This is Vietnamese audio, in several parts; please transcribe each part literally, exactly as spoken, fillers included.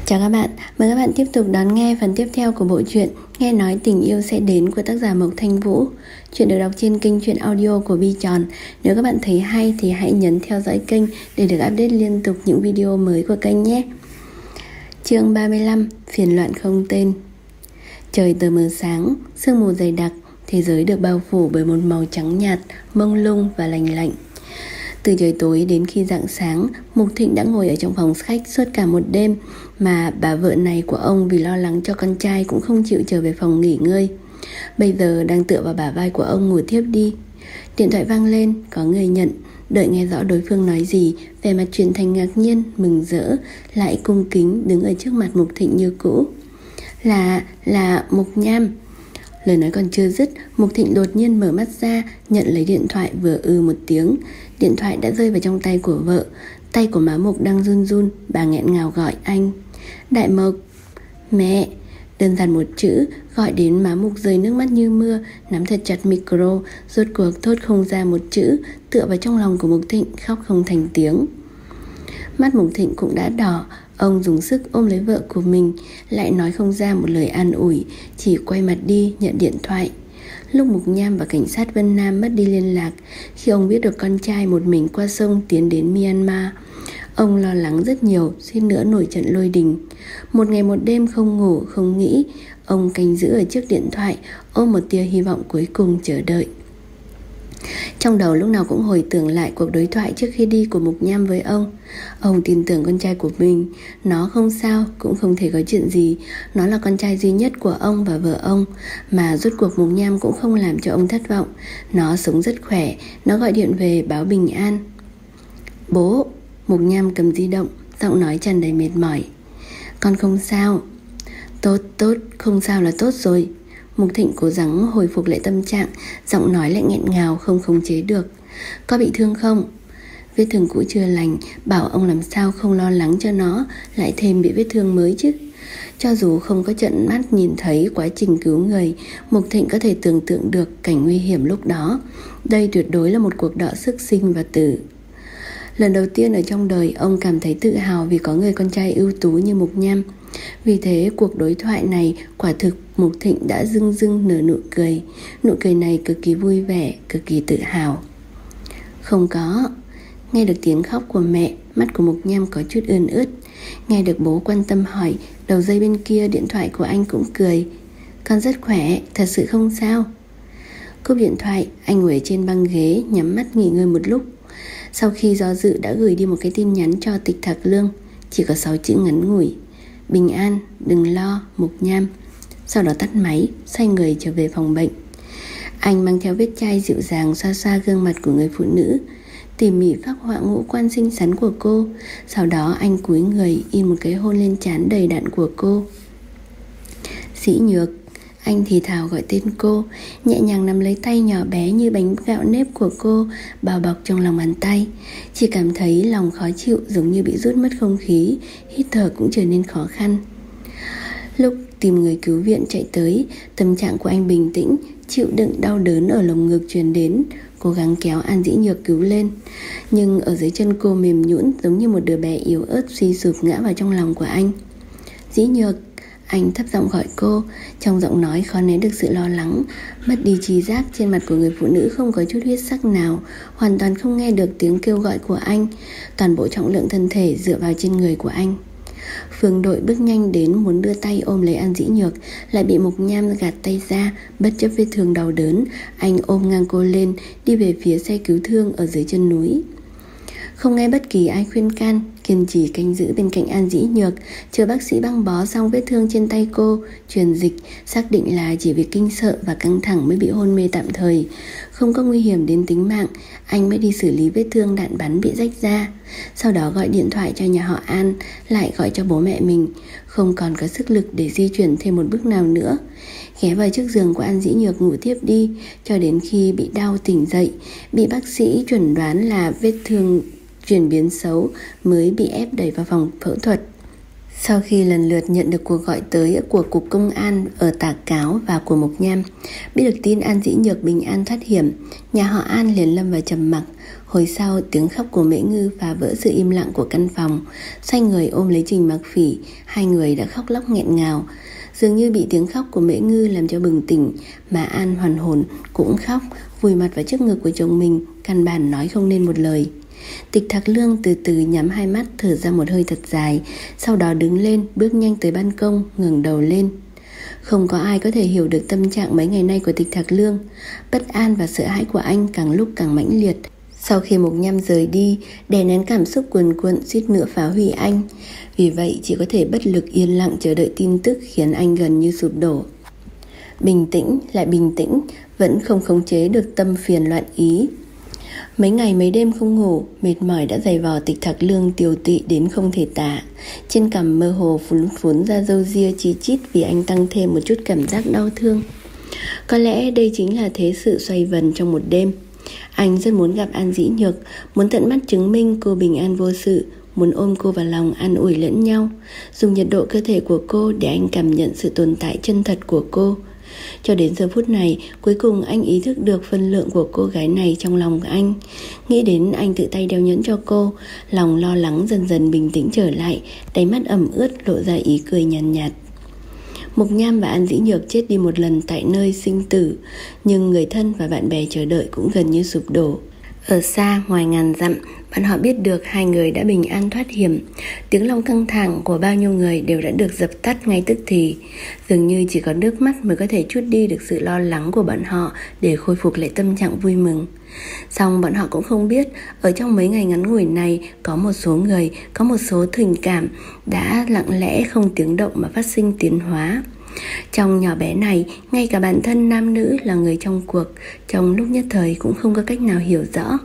Chào các bạn, mời các bạn tiếp tục đón nghe phần tiếp theo của bộ truyện Nghe nói tình yêu sẽ đến của tác giả Mộc Thanh Vũ. Chuyện được đọc trên kênh truyện audio của Bi Tròn. Nếu các bạn thấy hay thì hãy nhấn theo dõi kênh để được update liên tục những video mới của kênh nhé. Chương ba mươi lăm, phiền loạn không tên. Trời tờ mờ sáng, sương mù dày đặc, thế giới được bao phủ bởi một màu trắng nhạt, mông lung và lành lạnh. Từ trời tối đến khi rạng sáng, Mục Thịnh đã ngồi ở trong phòng khách suốt cả một đêm, mà bà vợ này của ông vì lo lắng cho con trai cũng không chịu trở về phòng nghỉ ngơi. Bây giờ đang tựa vào bả vai của ông ngủ thiếp đi. Điện thoại vang lên, có người nhận. Đợi nghe rõ đối phương nói gì, vẻ mặt chuyển thành ngạc nhiên, mừng rỡ, lại cung kính đứng ở trước mặt Mục Thịnh như cũ. Là, là Mục Nham. Lời nói còn chưa dứt, Mục Thịnh đột nhiên mở mắt ra, nhận lấy điện thoại vừa ư một tiếng. Điện thoại đã rơi vào trong tay của vợ. Tay của má Mục đang run run, bà nghẹn ngào gọi anh. Đại Mộc. Mẹ. Đơn giản một chữ, gọi đến má Mục rơi nước mắt như mưa, nắm thật chặt micro, rốt cuộc thốt không ra một chữ, tựa vào trong lòng của Mục Thịnh, khóc không thành tiếng. Mắt Mục Thịnh cũng đã đỏ. Ông dùng sức ôm lấy vợ của mình, lại nói không ra một lời an ủi, chỉ quay mặt đi nhận điện thoại. Lúc Mục Nham và cảnh sát Vân Nam mất đi liên lạc, khi ông biết được con trai một mình qua sông tiến đến Myanmar, ông lo lắng rất nhiều, suýt nữa nổi trận lôi đình. Một ngày một đêm không ngủ không nghĩ, ông canh giữ ở trước điện thoại, ôm một tia hy vọng cuối cùng chờ đợi. Trong đầu lúc nào cũng hồi tưởng lại cuộc đối thoại trước khi đi của Mục Nham với ông. Ông tin tưởng con trai của mình. Nó không sao, cũng không thể có chuyện gì. Nó là con trai duy nhất của ông và vợ ông. Mà rốt cuộc Mục Nham cũng không làm cho ông thất vọng. Nó sống rất khỏe. Nó gọi điện về báo bình an. Bố. Mục Nham cầm di động, giọng nói tràn đầy mệt mỏi. Con không sao. Tốt tốt, không sao là tốt rồi. Mục Thịnh cố gắng hồi phục lại tâm trạng, giọng nói lại nghẹn ngào không khống chế được. Có bị thương không? Vết thương cũ chưa lành, bảo ông làm sao không lo lắng cho nó, lại thêm bị vết thương mới chứ. Cho dù không có tận mắt nhìn thấy quá trình cứu người, Mục Thịnh có thể tưởng tượng được cảnh nguy hiểm lúc đó. Đây tuyệt đối là một cuộc đọ sức sinh và tử. Lần đầu tiên ở trong đời, ông cảm thấy tự hào vì có người con trai ưu tú như Mục Nham. Vì thế cuộc đối thoại này quả thực Mục Thịnh đã rưng rưng nở nụ cười. Nụ cười này cực kỳ vui vẻ, cực kỳ tự hào. Không có. Nghe được tiếng khóc của mẹ, mắt của Mục Nham có chút ươn ướt. Nghe được bố quan tâm hỏi, đầu dây bên kia điện thoại của anh cũng cười. Con rất khỏe, thật sự không sao. Cúp điện thoại, anh ngồi trên băng ghế, nhắm mắt nghỉ ngơi một lúc. Sau khi do dự đã gửi đi một cái tin nhắn cho Tịch Thạc Lương, chỉ có sáu chữ ngắn ngủi: bình an, đừng lo, Mục Nham. Sau đó tắt máy, xoay người trở về phòng bệnh. Anh mang theo vết chai dịu dàng xoa xoa gương mặt của người phụ nữ, tỉ mỉ phác họa ngũ quan xinh xắn của cô. Sau đó anh cúi người in một cái hôn lên trán đầy đặn của cô. Sĩ Nhược. Anh thì thào gọi tên cô, nhẹ nhàng nắm lấy tay nhỏ bé như bánh gạo nếp của cô, bao bọc trong lòng bàn tay. Chỉ cảm thấy lòng khó chịu, giống như bị rút mất không khí, hít thở cũng trở nên khó khăn. Lúc tìm người cứu viện chạy tới, tâm trạng của anh bình tĩnh, chịu đựng đau đớn ở lồng ngực truyền đến, cố gắng kéo An Dĩ Nhược cứu lên. Nhưng ở dưới chân cô mềm nhũn, giống như một đứa bé yếu ớt suy sụp ngã vào trong lòng của anh. Dĩ Nhược. Anh thấp giọng gọi cô, trong giọng nói khó nén được sự lo lắng. Mất đi trí giác, trên mặt của người phụ nữ không có chút huyết sắc nào, hoàn toàn không nghe được tiếng kêu gọi của anh. Toàn bộ trọng lượng thân thể dựa vào trên người của anh. Phương Đội bước nhanh đến muốn đưa tay ôm lấy An Dĩ Nhược, lại bị Mục Nham gạt tay ra. Bất chấp vết thương đau đớn, anh ôm ngang cô lên, đi về phía xe cứu thương ở dưới chân núi. Không nghe bất kỳ ai khuyên can, kiên trì canh giữ bên cạnh An Dĩ Nhược, chờ bác sĩ băng bó xong vết thương trên tay cô, truyền dịch, xác định là chỉ vì kinh sợ và căng thẳng mới bị hôn mê tạm thời, không có nguy hiểm đến tính mạng. Anh mới đi xử lý vết thương đạn bắn bị rách ra. Sau đó gọi điện thoại cho nhà họ An, lại gọi cho bố mẹ mình. Không còn có sức lực để di chuyển thêm một bước nào nữa. Ghé vào chiếc giường của An Dĩ Nhược ngủ tiếp đi, cho đến khi bị đau tỉnh dậy, bị bác sĩ chuẩn đoán là vết thương chuyển biến xấu, mới bị ép đẩy vào phòng phẫu thuật. Sau khi lần lượt nhận được cuộc gọi tới của Cục Công an ở Tà Cáo và của Mộc Nham, biết được tin An Dĩ Nhược bình an thoát hiểm, nhà họ An liền lâm vào trầm mặc. Hồi sau, tiếng khóc của Mễ Ngư phá vỡ sự im lặng của căn phòng. Xoay người ôm lấy Trình Mặc Phỉ, hai người đã khóc lóc nghẹn ngào. Dường như bị tiếng khóc của Mễ Ngư làm cho bừng tỉnh, mà An hoàn hồn cũng khóc, vùi mặt vào trước ngực của chồng mình, căn bản nói không nên một lời. Tịch Thạc Lương từ từ nhắm hai mắt, thở ra một hơi thật dài, sau đó đứng lên, bước nhanh tới ban công, ngẩng đầu lên. Không có ai có thể hiểu được tâm trạng mấy ngày nay của Tịch Thạc Lương. Bất an và sợ hãi của anh càng lúc càng mãnh liệt. Sau khi Mộc Nham rời đi, đè nén cảm xúc cuồn cuộn suýt nữa phá hủy anh. Vì vậy chỉ có thể bất lực yên lặng chờ đợi tin tức khiến anh gần như sụp đổ. Bình tĩnh lại bình tĩnh, vẫn không khống chế được tâm phiền loạn ý. Mấy ngày mấy đêm không ngủ, mệt mỏi đã dày vò Tịch Thạc Lương tiều tụy đến không thể tả. Trên cằm mơ hồ phún phún ra râu ria chi chít vì anh tăng thêm một chút cảm giác đau thương. Có lẽ đây chính là thế sự xoay vần trong một đêm. Anh rất muốn gặp An Dĩ Nhược, muốn tận mắt chứng minh cô bình an vô sự, muốn ôm cô vào lòng an ủi lẫn nhau, dùng nhiệt độ cơ thể của cô để anh cảm nhận sự tồn tại chân thật của cô. Cho đến giờ phút này, cuối cùng anh ý thức được phân lượng của cô gái này trong lòng anh. Nghĩ đến anh tự tay đeo nhẫn cho cô, lòng lo lắng dần dần bình tĩnh trở lại, đáy mắt ẩm ướt lộ ra ý cười nhàn nhạt, nhạt. Mộc Nham và An Dĩ Nhược chết đi một lần tại nơi sinh tử, nhưng người thân và bạn bè chờ đợi cũng gần như sụp đổ. Ở xa ngoài ngàn dặm, bọn họ biết được hai người đã bình an thoát hiểm. Tiếng lòng căng thẳng của bao nhiêu người đều đã được dập tắt ngay tức thì. Dường như chỉ có nước mắt mới có thể trút đi được sự lo lắng của bọn họ để khôi phục lại tâm trạng vui mừng. Song bọn họ cũng không biết, ở trong mấy ngày ngắn ngủi này, có một số người, có một số tình cảm đã lặng lẽ không tiếng động mà phát sinh tiến hóa. Trong nhỏ bé này, ngay cả bản thân nam nữ là người trong cuộc, trong lúc nhất thời cũng không có cách nào hiểu rõ.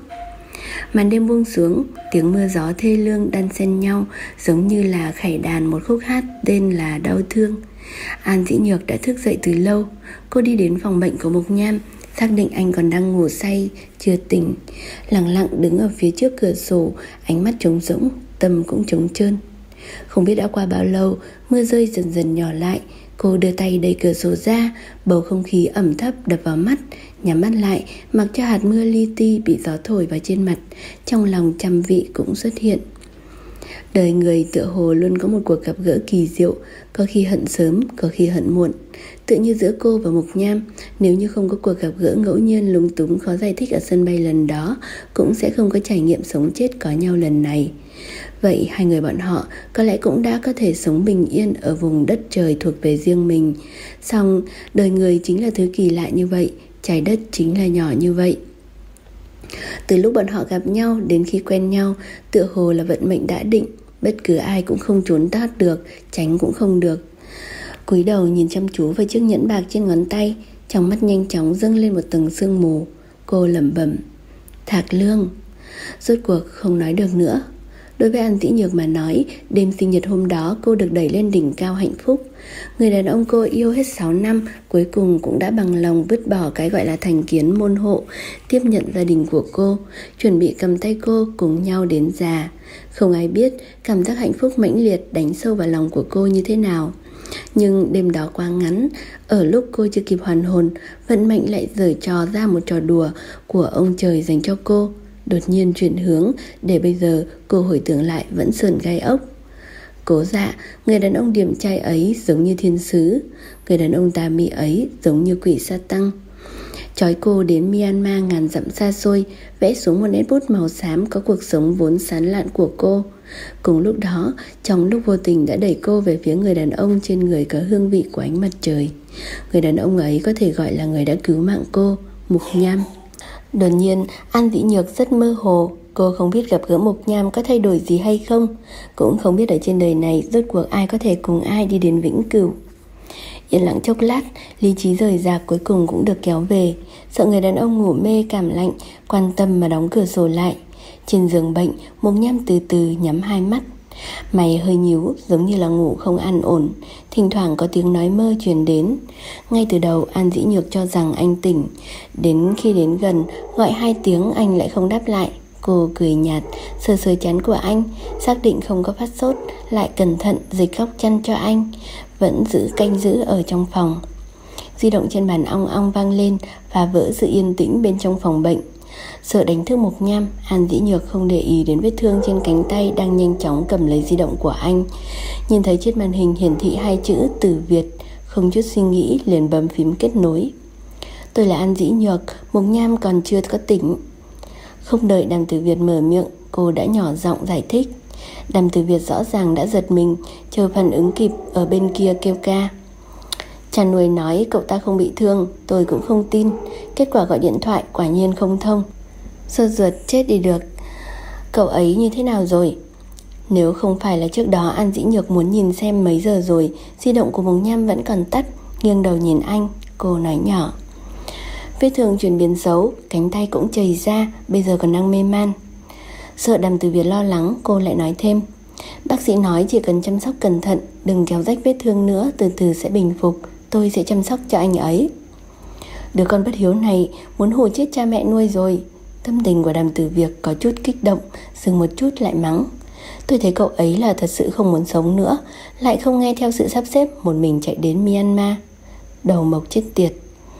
Màn đêm buông xuống, tiếng mưa gió thê lương đan xen nhau, giống như là khải đàn một khúc hát tên là đau thương. An Dĩ Nhược đã thức dậy từ lâu. Cô đi đến phòng bệnh của Mộc Nham, xác định anh còn đang ngủ say, chưa tỉnh. Lặng lặng đứng ở phía trước cửa sổ, ánh mắt trống rỗng, tâm cũng trống trơn. Không biết đã qua bao lâu, mưa rơi dần dần nhỏ lại. Cô đưa tay đẩy cửa sổ ra, bầu không khí ẩm thấp đập vào mắt. Nhắm mắt lại, mặc cho hạt mưa li ti bị gió thổi vào trên mặt. Trong lòng trăm vị cũng xuất hiện. Đời người tựa hồ luôn có một cuộc gặp gỡ kỳ diệu, có khi hận sớm, có khi hận muộn. Tựa như giữa cô và Mộc Nham, nếu như không có cuộc gặp gỡ ngẫu nhiên lúng túng khó giải thích ở sân bay lần đó, cũng sẽ không có trải nghiệm sống chết có nhau lần này. Vậy hai người bọn họ có lẽ cũng đã có thể sống bình yên ở vùng đất trời thuộc về riêng mình. Song đời người chính là thứ kỳ lạ như vậy, trái đất chính là nhỏ như vậy. Từ lúc bọn họ gặp nhau đến khi quen nhau, tựa hồ là vận mệnh đã định, bất cứ ai cũng không trốn thoát được, tránh cũng không được. Cúi đầu nhìn chăm chú vào chiếc nhẫn bạc trên ngón tay, trong mắt nhanh chóng dâng lên một tầng sương mù. Cô lẩm bẩm, Thạc Lương. Rốt cuộc không nói được nữa. Đối với An Dĩ Nhược mà nói, đêm sinh nhật hôm đó cô được đẩy lên đỉnh cao hạnh phúc. Người đàn ông cô yêu hết sáu năm, cuối cùng cũng đã bằng lòng vứt bỏ cái gọi là thành kiến môn hộ, tiếp nhận gia đình của cô, chuẩn bị cầm tay cô cùng nhau đến già. Không ai biết cảm giác hạnh phúc mãnh liệt đánh sâu vào lòng của cô như thế nào. Nhưng đêm đó quá ngắn, ở lúc cô chưa kịp hoàn hồn, vận mệnh lại giở trò ra một trò đùa của ông trời dành cho cô. Đột nhiên chuyển hướng, để bây giờ cô hồi tưởng lại vẫn sởn gai ốc. Cố Dạ, người đàn ông điềm trai ấy giống như thiên sứ, người đàn ông tà mị ấy giống như quỷ sa tăng. Trói cô đến Myanmar ngàn dặm xa xôi, vẽ xuống một nét bút màu xám có cuộc sống vốn sán lạn của cô. Cùng lúc đó, trong lúc vô tình đã đẩy cô về phía người đàn ông trên người có hương vị của ánh mặt trời. Người đàn ông ấy có thể gọi là người đã cứu mạng cô, Mộc Nham. Đột nhiên, An Dĩ Nhược rất mơ hồ. Cô không biết gặp gỡ Mộc Nham có thay đổi gì hay không, cũng không biết ở trên đời này rốt cuộc ai có thể cùng ai đi đến vĩnh cửu. Yên lặng chốc lát, lý trí rời rạc cuối cùng cũng được kéo về. Sợ người đàn ông ngủ mê cảm lạnh, quan tâm mà đóng cửa sổ lại. Trên giường bệnh, Mộc Nham từ từ nhắm hai mắt. Mày hơi nhíu, giống như là ngủ không an ổn. Thỉnh thoảng có tiếng nói mơ truyền đến. Ngay từ đầu An Dĩ Nhược cho rằng anh tỉnh. Đến khi đến gần, gọi hai tiếng anh lại không đáp lại. Cô cười nhạt, sờ sờ trán của anh, xác định không có phát sốt, lại cẩn thận dịch góc chăn cho anh. Vẫn giữ canh giữ ở trong phòng. Di động trên bàn ong ong vang lên, phá vỡ sự yên tĩnh bên trong phòng bệnh. Sợ đánh thức Mộc Nham, An Dĩ Nhược không để ý đến vết thương trên cánh tay đang nhanh chóng cầm lấy di động của anh. Nhìn thấy trên màn hình hiển thị hai chữ Tử Việt, không chút suy nghĩ liền bấm phím kết nối. Tôi là An Dĩ Nhược, Mộc Nham còn chưa có tỉnh. Không đợi Đàm Tử Việt mở miệng, cô đã nhỏ giọng giải thích. Đàm Tử Việt rõ ràng đã giật mình, chờ phản ứng kịp ở bên kia kêu ca. Cha nuôi nói cậu ta không bị thương, tôi cũng không tin. Kết quả gọi điện thoại quả nhiên không thông. Sốt ruột chết đi được. Cậu ấy như thế nào rồi? Nếu không phải là trước đó An Dĩ Nhược muốn nhìn xem mấy giờ rồi, di động của Mộc Nham vẫn còn tắt, nghiêng đầu nhìn anh, cô nói nhỏ. Vết thương chuyển biến xấu, cánh tay cũng chảy ra, bây giờ còn đang mê man. Sợ Đàm Tử Việt lo lắng, cô lại nói thêm. Bác sĩ nói chỉ cần chăm sóc cẩn thận, đừng kéo rách vết thương nữa, từ từ sẽ bình phục. Tôi sẽ chăm sóc cho anh ấy. Đứa con bất hiếu này muốn hù chết cha mẹ nuôi rồi. Tâm tình của Đàm Tử Việt có chút kích động, dừng một chút lại mắng. Tôi thấy cậu ấy là thật sự không muốn sống nữa, lại không nghe theo sự sắp xếp, một mình chạy đến Myanmar. Đầu mộc chết tiệt.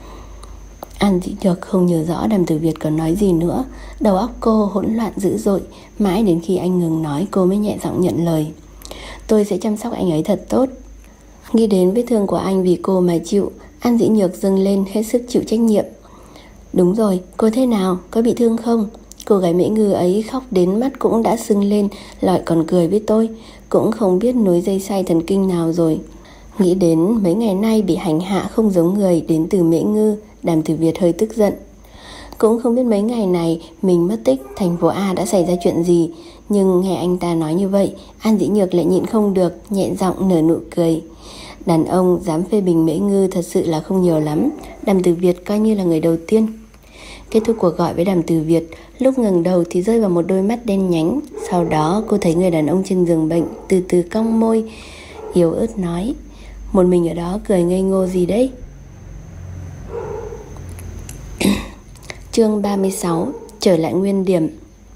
An Dĩ Nhược không nhớ rõ Đàm Tử Việt còn nói gì nữa. Đầu óc cô hỗn loạn dữ dội. Mãi đến khi anh ngừng nói, cô mới nhẹ giọng nhận lời. Tôi sẽ chăm sóc anh ấy thật tốt. Nghĩ đến vết thương của anh vì cô mà chịu, An Dĩ Nhược dâng lên hết sức chịu trách nhiệm. Đúng rồi, cô thế nào, có bị thương không? Cô gái Mễ Ngư ấy khóc đến mắt cũng đã sưng lên, lại còn cười với tôi. Cũng không biết nối dây xay thần kinh nào rồi. Nghĩ đến mấy ngày nay bị hành hạ không giống người đến từ Mễ Ngư, Đàm Tử Việt hơi tức giận. Cũng không biết mấy ngày này mình mất tích, thành phố A đã xảy ra chuyện gì. Nhưng nghe anh ta nói như vậy, An Dĩ Nhược lại nhịn không được, nhẹ giọng nở nụ cười. Đàn ông dám phê bình Mễ Ngư thật sự là không nhiều lắm. Đàm Tử Việt coi như là người đầu tiên. Kết thúc cuộc gọi với Đàm Tử Việt, lúc ngẩng đầu thì rơi vào một đôi mắt đen nhánh. Sau đó cô thấy người đàn ông trên giường bệnh từ từ cong môi, yếu ớt nói. Một mình ở đó cười ngây ngô gì đấy? Chương ba mươi sáu. Trở lại nguyên điểm.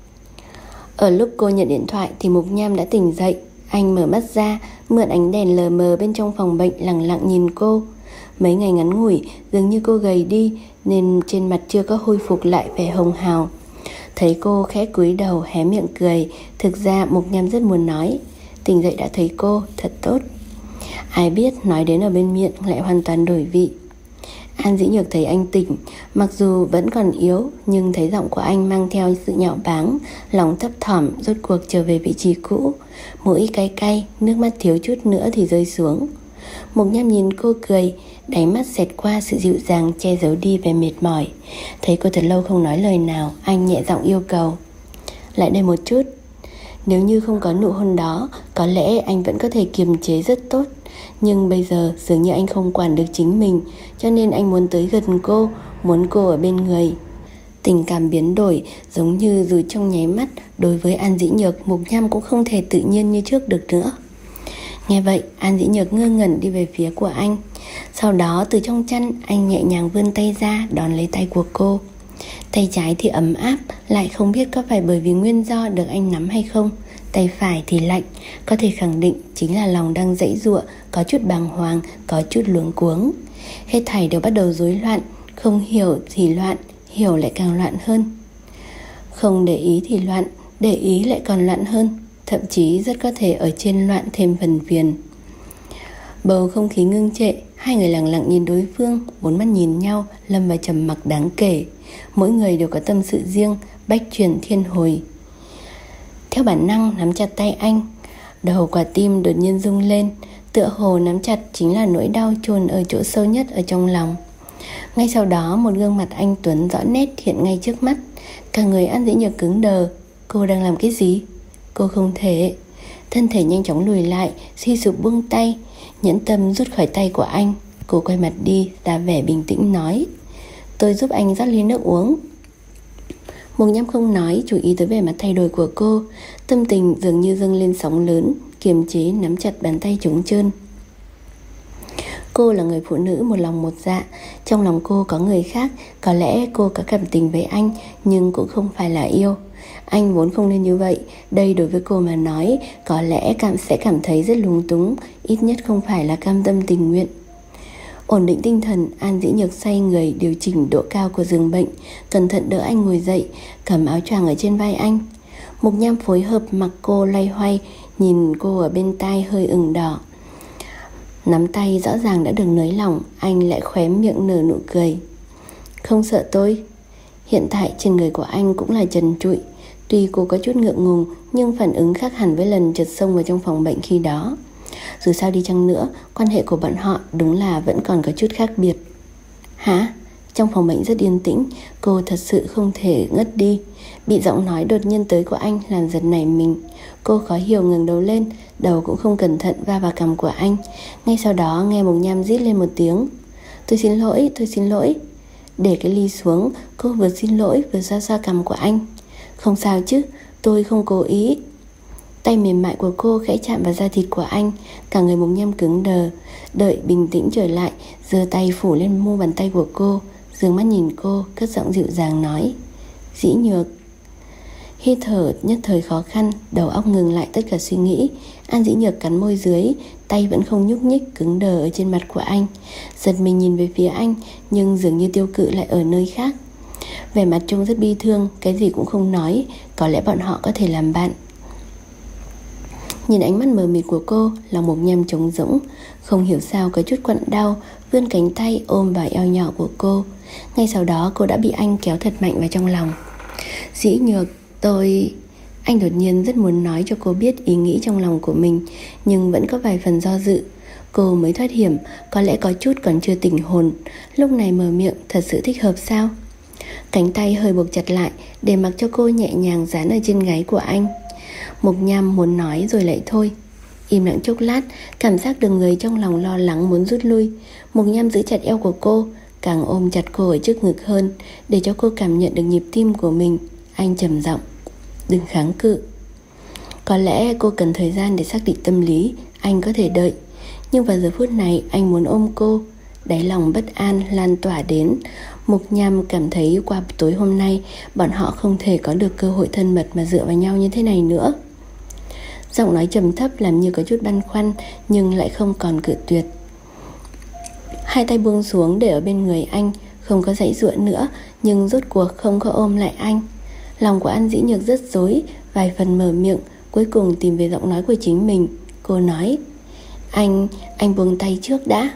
Ở lúc cô nhận điện thoại thì Mộc Nham đã tỉnh dậy. Anh mở mắt ra, mượn ánh đèn lờ mờ bên trong phòng bệnh lặng lặng nhìn cô. Mấy ngày ngắn ngủi, dường như cô gầy đi nên trên mặt chưa có hồi phục lại vẻ hồng hào. Thấy cô khẽ cúi đầu hé miệng cười. Thực ra Mộc Nham rất muốn nói, tỉnh dậy đã thấy cô, thật tốt. Ai biết nói đến ở bên miệng lại hoàn toàn đổi vị. An Dĩ Nhược thấy anh tỉnh, mặc dù vẫn còn yếu, nhưng thấy giọng của anh mang theo sự nhạo báng, lòng thấp thỏm rốt cuộc trở về vị trí cũ. Mũi cay cay, nước mắt thiếu chút nữa thì rơi xuống. Mộc Nham nhìn cô cười, đáy mắt xẹt qua sự dịu dàng che giấu đi vẻ mệt mỏi. Thấy cô thật lâu không nói lời nào, anh nhẹ giọng yêu cầu. Lại đây một chút. Nếu như không có nụ hôn đó, có lẽ anh vẫn có thể kiềm chế rất tốt. Nhưng bây giờ dường như anh không quản được chính mình, cho nên anh muốn tới gần cô, muốn cô ở bên người. Tình cảm biến đổi, giống như dù trong nháy mắt, đối với An Dĩ Nhược, Mộc Nham cũng không thể tự nhiên như trước được nữa. Nghe vậy, An Dĩ Nhược ngơ ngẩn đi về phía của anh. Sau đó từ trong chăn, anh nhẹ nhàng vươn tay ra đón lấy tay của cô. Tay trái thì ấm áp, lại không biết có phải bởi vì nguyên do được anh nắm hay không. Tay phải thì lạnh, có thể khẳng định chính là lòng đang giãy giụa, có chút bàng hoàng, có chút luống cuống. Hết thảy đều bắt đầu rối loạn, không hiểu thì loạn, hiểu lại càng loạn hơn. Không để ý thì loạn, để ý lại còn loạn hơn, thậm chí rất có thể ở trên loạn thêm phần phiền. Bầu không khí ngưng trệ, hai người lặng lặng nhìn đối phương, bốn mắt nhìn nhau, lâm vào trầm mặc đáng kể. Mỗi người đều có tâm sự riêng, bách chuyển thiên hồi. Theo bản năng nắm chặt tay anh, đầu quả tim đột nhiên rung lên, tựa hồ nắm chặt chính là nỗi đau chôn ở chỗ sâu nhất ở trong lòng. Ngay sau đó một gương mặt anh tuấn rõ nét hiện ngay trước mắt. Cả người An Dĩ Nhược cứng đờ. Cô đang làm cái gì? Cô không thể. Thân thể nhanh chóng lùi lại, suy sụp buông tay, nhẫn tâm rút khỏi tay của anh. Cô quay mặt đi, ra vẻ bình tĩnh nói. Tôi giúp anh rót ly nước uống. Mộc Nham không nói, chú ý tới vẻ mặt thay đổi của cô. Tâm tình dường như dâng lên sóng lớn, kiềm chế nắm chặt bàn tay trống trơn. Cô là người phụ nữ một lòng một dạ. Trong lòng cô có người khác. Có lẽ cô có cảm tình với anh, nhưng cũng không phải là yêu. Anh vốn không nên như vậy. Đây đối với cô mà nói, có lẽ cảm sẽ cảm thấy rất lung túng, ít nhất không phải là cam tâm tình nguyện. Ổn định tinh thần, An Dĩ Nhược xoay người điều chỉnh độ cao của giường bệnh, cẩn thận đỡ anh ngồi dậy, cầm áo choàng ở trên vai anh. Mục Nham phối hợp mặc cô loay hoay, nhìn cô ở bên tai hơi ửng đỏ. Nắm tay rõ ràng đã được nới lỏng, anh lại khóe miệng nở nụ cười. Không sợ tôi? Hiện tại trên người của anh cũng là trần trụi. Tuy cô có chút ngượng ngùng, nhưng phản ứng khác hẳn với lần trượt xông vào trong phòng bệnh khi đó. Dù sao đi chăng nữa, quan hệ của bọn họ đúng là vẫn còn có chút khác biệt. Hả? Trong phòng bệnh rất yên tĩnh, cô thật sự không thể ngất đi. Bị giọng nói đột nhiên tới của anh làm giật nảy mình. Cô khó hiểu ngẩng đầu lên, đầu cũng không cẩn thận va vào cằm của anh. Ngay sau đó nghe Mục Nham rít lên một tiếng. Tôi xin lỗi, tôi xin lỗi. Để cái ly xuống, cô vừa xin lỗi vừa xoa xoa cằm của anh. Không sao chứ, tôi không cố ý. Tay mềm mại của cô khẽ chạm vào da thịt của anh. Cả người Mục Nham cứng đờ. Đợi bình tĩnh trở lại, giơ tay phủ lên mu bàn tay của cô, dương mắt nhìn cô, cất giọng dịu dàng nói. Dĩ Nhược. Hít thở nhất thời khó khăn, đầu óc ngừng lại tất cả suy nghĩ. An Dĩ Nhược cắn môi dưới, tay vẫn không nhúc nhích, cứng đờ ở trên mặt của anh. Giật mình nhìn về phía anh, nhưng dường như tiêu cự lại ở nơi khác. Vẻ mặt trông rất bi thương, cái gì cũng không nói. Có lẽ bọn họ có thể làm bạn. Nhìn ánh mắt mờ mịt của cô, lòng Mục Nham trống rỗng. Không hiểu sao có chút quặn đau, vươn cánh tay ôm vào eo nhỏ của cô. Ngay sau đó cô đã bị anh kéo thật mạnh vào trong lòng. Dĩ Nhược, tôi... Anh đột nhiên rất muốn nói cho cô biết ý nghĩ trong lòng của mình, nhưng vẫn có vài phần do dự. Cô mới thoát hiểm, có lẽ có chút còn chưa tỉnh hồn. Lúc này mở miệng thật sự thích hợp sao? Cánh tay hơi buộc chặt lại, để mặc cho cô nhẹ nhàng dán ở trên gáy của anh. Mục Nham muốn nói rồi lại thôi. Im lặng chốc lát, cảm giác được người trong lòng lo lắng muốn rút lui. Mục Nham giữ chặt eo của cô, càng ôm chặt cô ở trước ngực hơn, để cho cô cảm nhận được nhịp tim của mình. Anh trầm giọng. Đừng kháng cự. Có lẽ cô cần thời gian để xác định tâm lý. Anh có thể đợi. Nhưng vào giờ phút này anh muốn ôm cô. Đáy lòng bất an lan tỏa đến. Mục Nham cảm thấy qua tối hôm nay bọn họ không thể có được cơ hội thân mật mà dựa vào nhau như thế này nữa. Giọng nói trầm thấp làm như có chút băn khoăn, nhưng lại không còn cự tuyệt. Hai tay buông xuống để ở bên người anh, không có giãy giụa nữa, nhưng rốt cuộc không có ôm lại anh. Lòng của An Dĩ Nhược rất rối, vài phần mở miệng, cuối cùng tìm về giọng nói của chính mình. Cô nói, Anh, anh buông tay trước đã.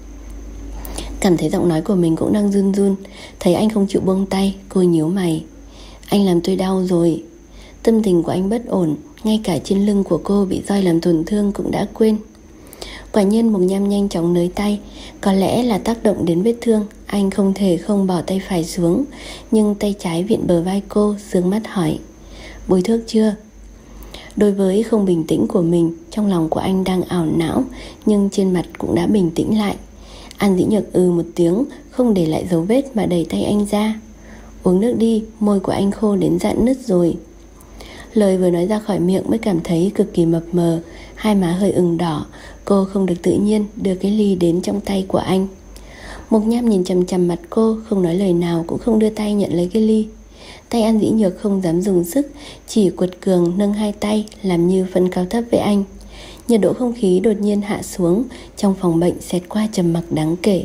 Cảm thấy giọng nói của mình cũng đang run run. Thấy anh không chịu buông tay, cô nhíu mày. Anh làm tôi đau rồi. Tâm tình của anh bất ổn, ngay cả trên lưng của cô bị roi làm tổn thương cũng đã quên. Quả nhiên Mục Nham nhanh chóng nới tay. Có lẽ là tác động đến vết thương, anh không thể không bỏ tay phải xuống, nhưng tay trái viện bờ vai cô, dương mắt hỏi, bôi thuốc chưa? Đối với không bình tĩnh của mình, trong lòng của anh đang ảo não, nhưng trên mặt cũng đã bình tĩnh lại. An Dĩ Nhược ừ một tiếng, không để lại dấu vết mà đẩy tay anh ra. Uống nước đi, môi của anh khô đến rạn nứt rồi. Lời vừa nói ra khỏi miệng mới cảm thấy cực kỳ mập mờ, hai má hơi ửng đỏ. Cô không được tự nhiên đưa cái ly đến trong tay của anh. Mục Nham nhìn chằm chằm mặt cô, không nói lời nào, cũng không đưa tay nhận lấy cái ly. Tay An Dĩ Nhược không dám dùng sức, chỉ quật cường nâng hai tay, làm như phân cao thấp với anh. Nhiệt độ không khí đột nhiên hạ xuống, trong phòng bệnh xẹt qua trầm mặc đáng kể.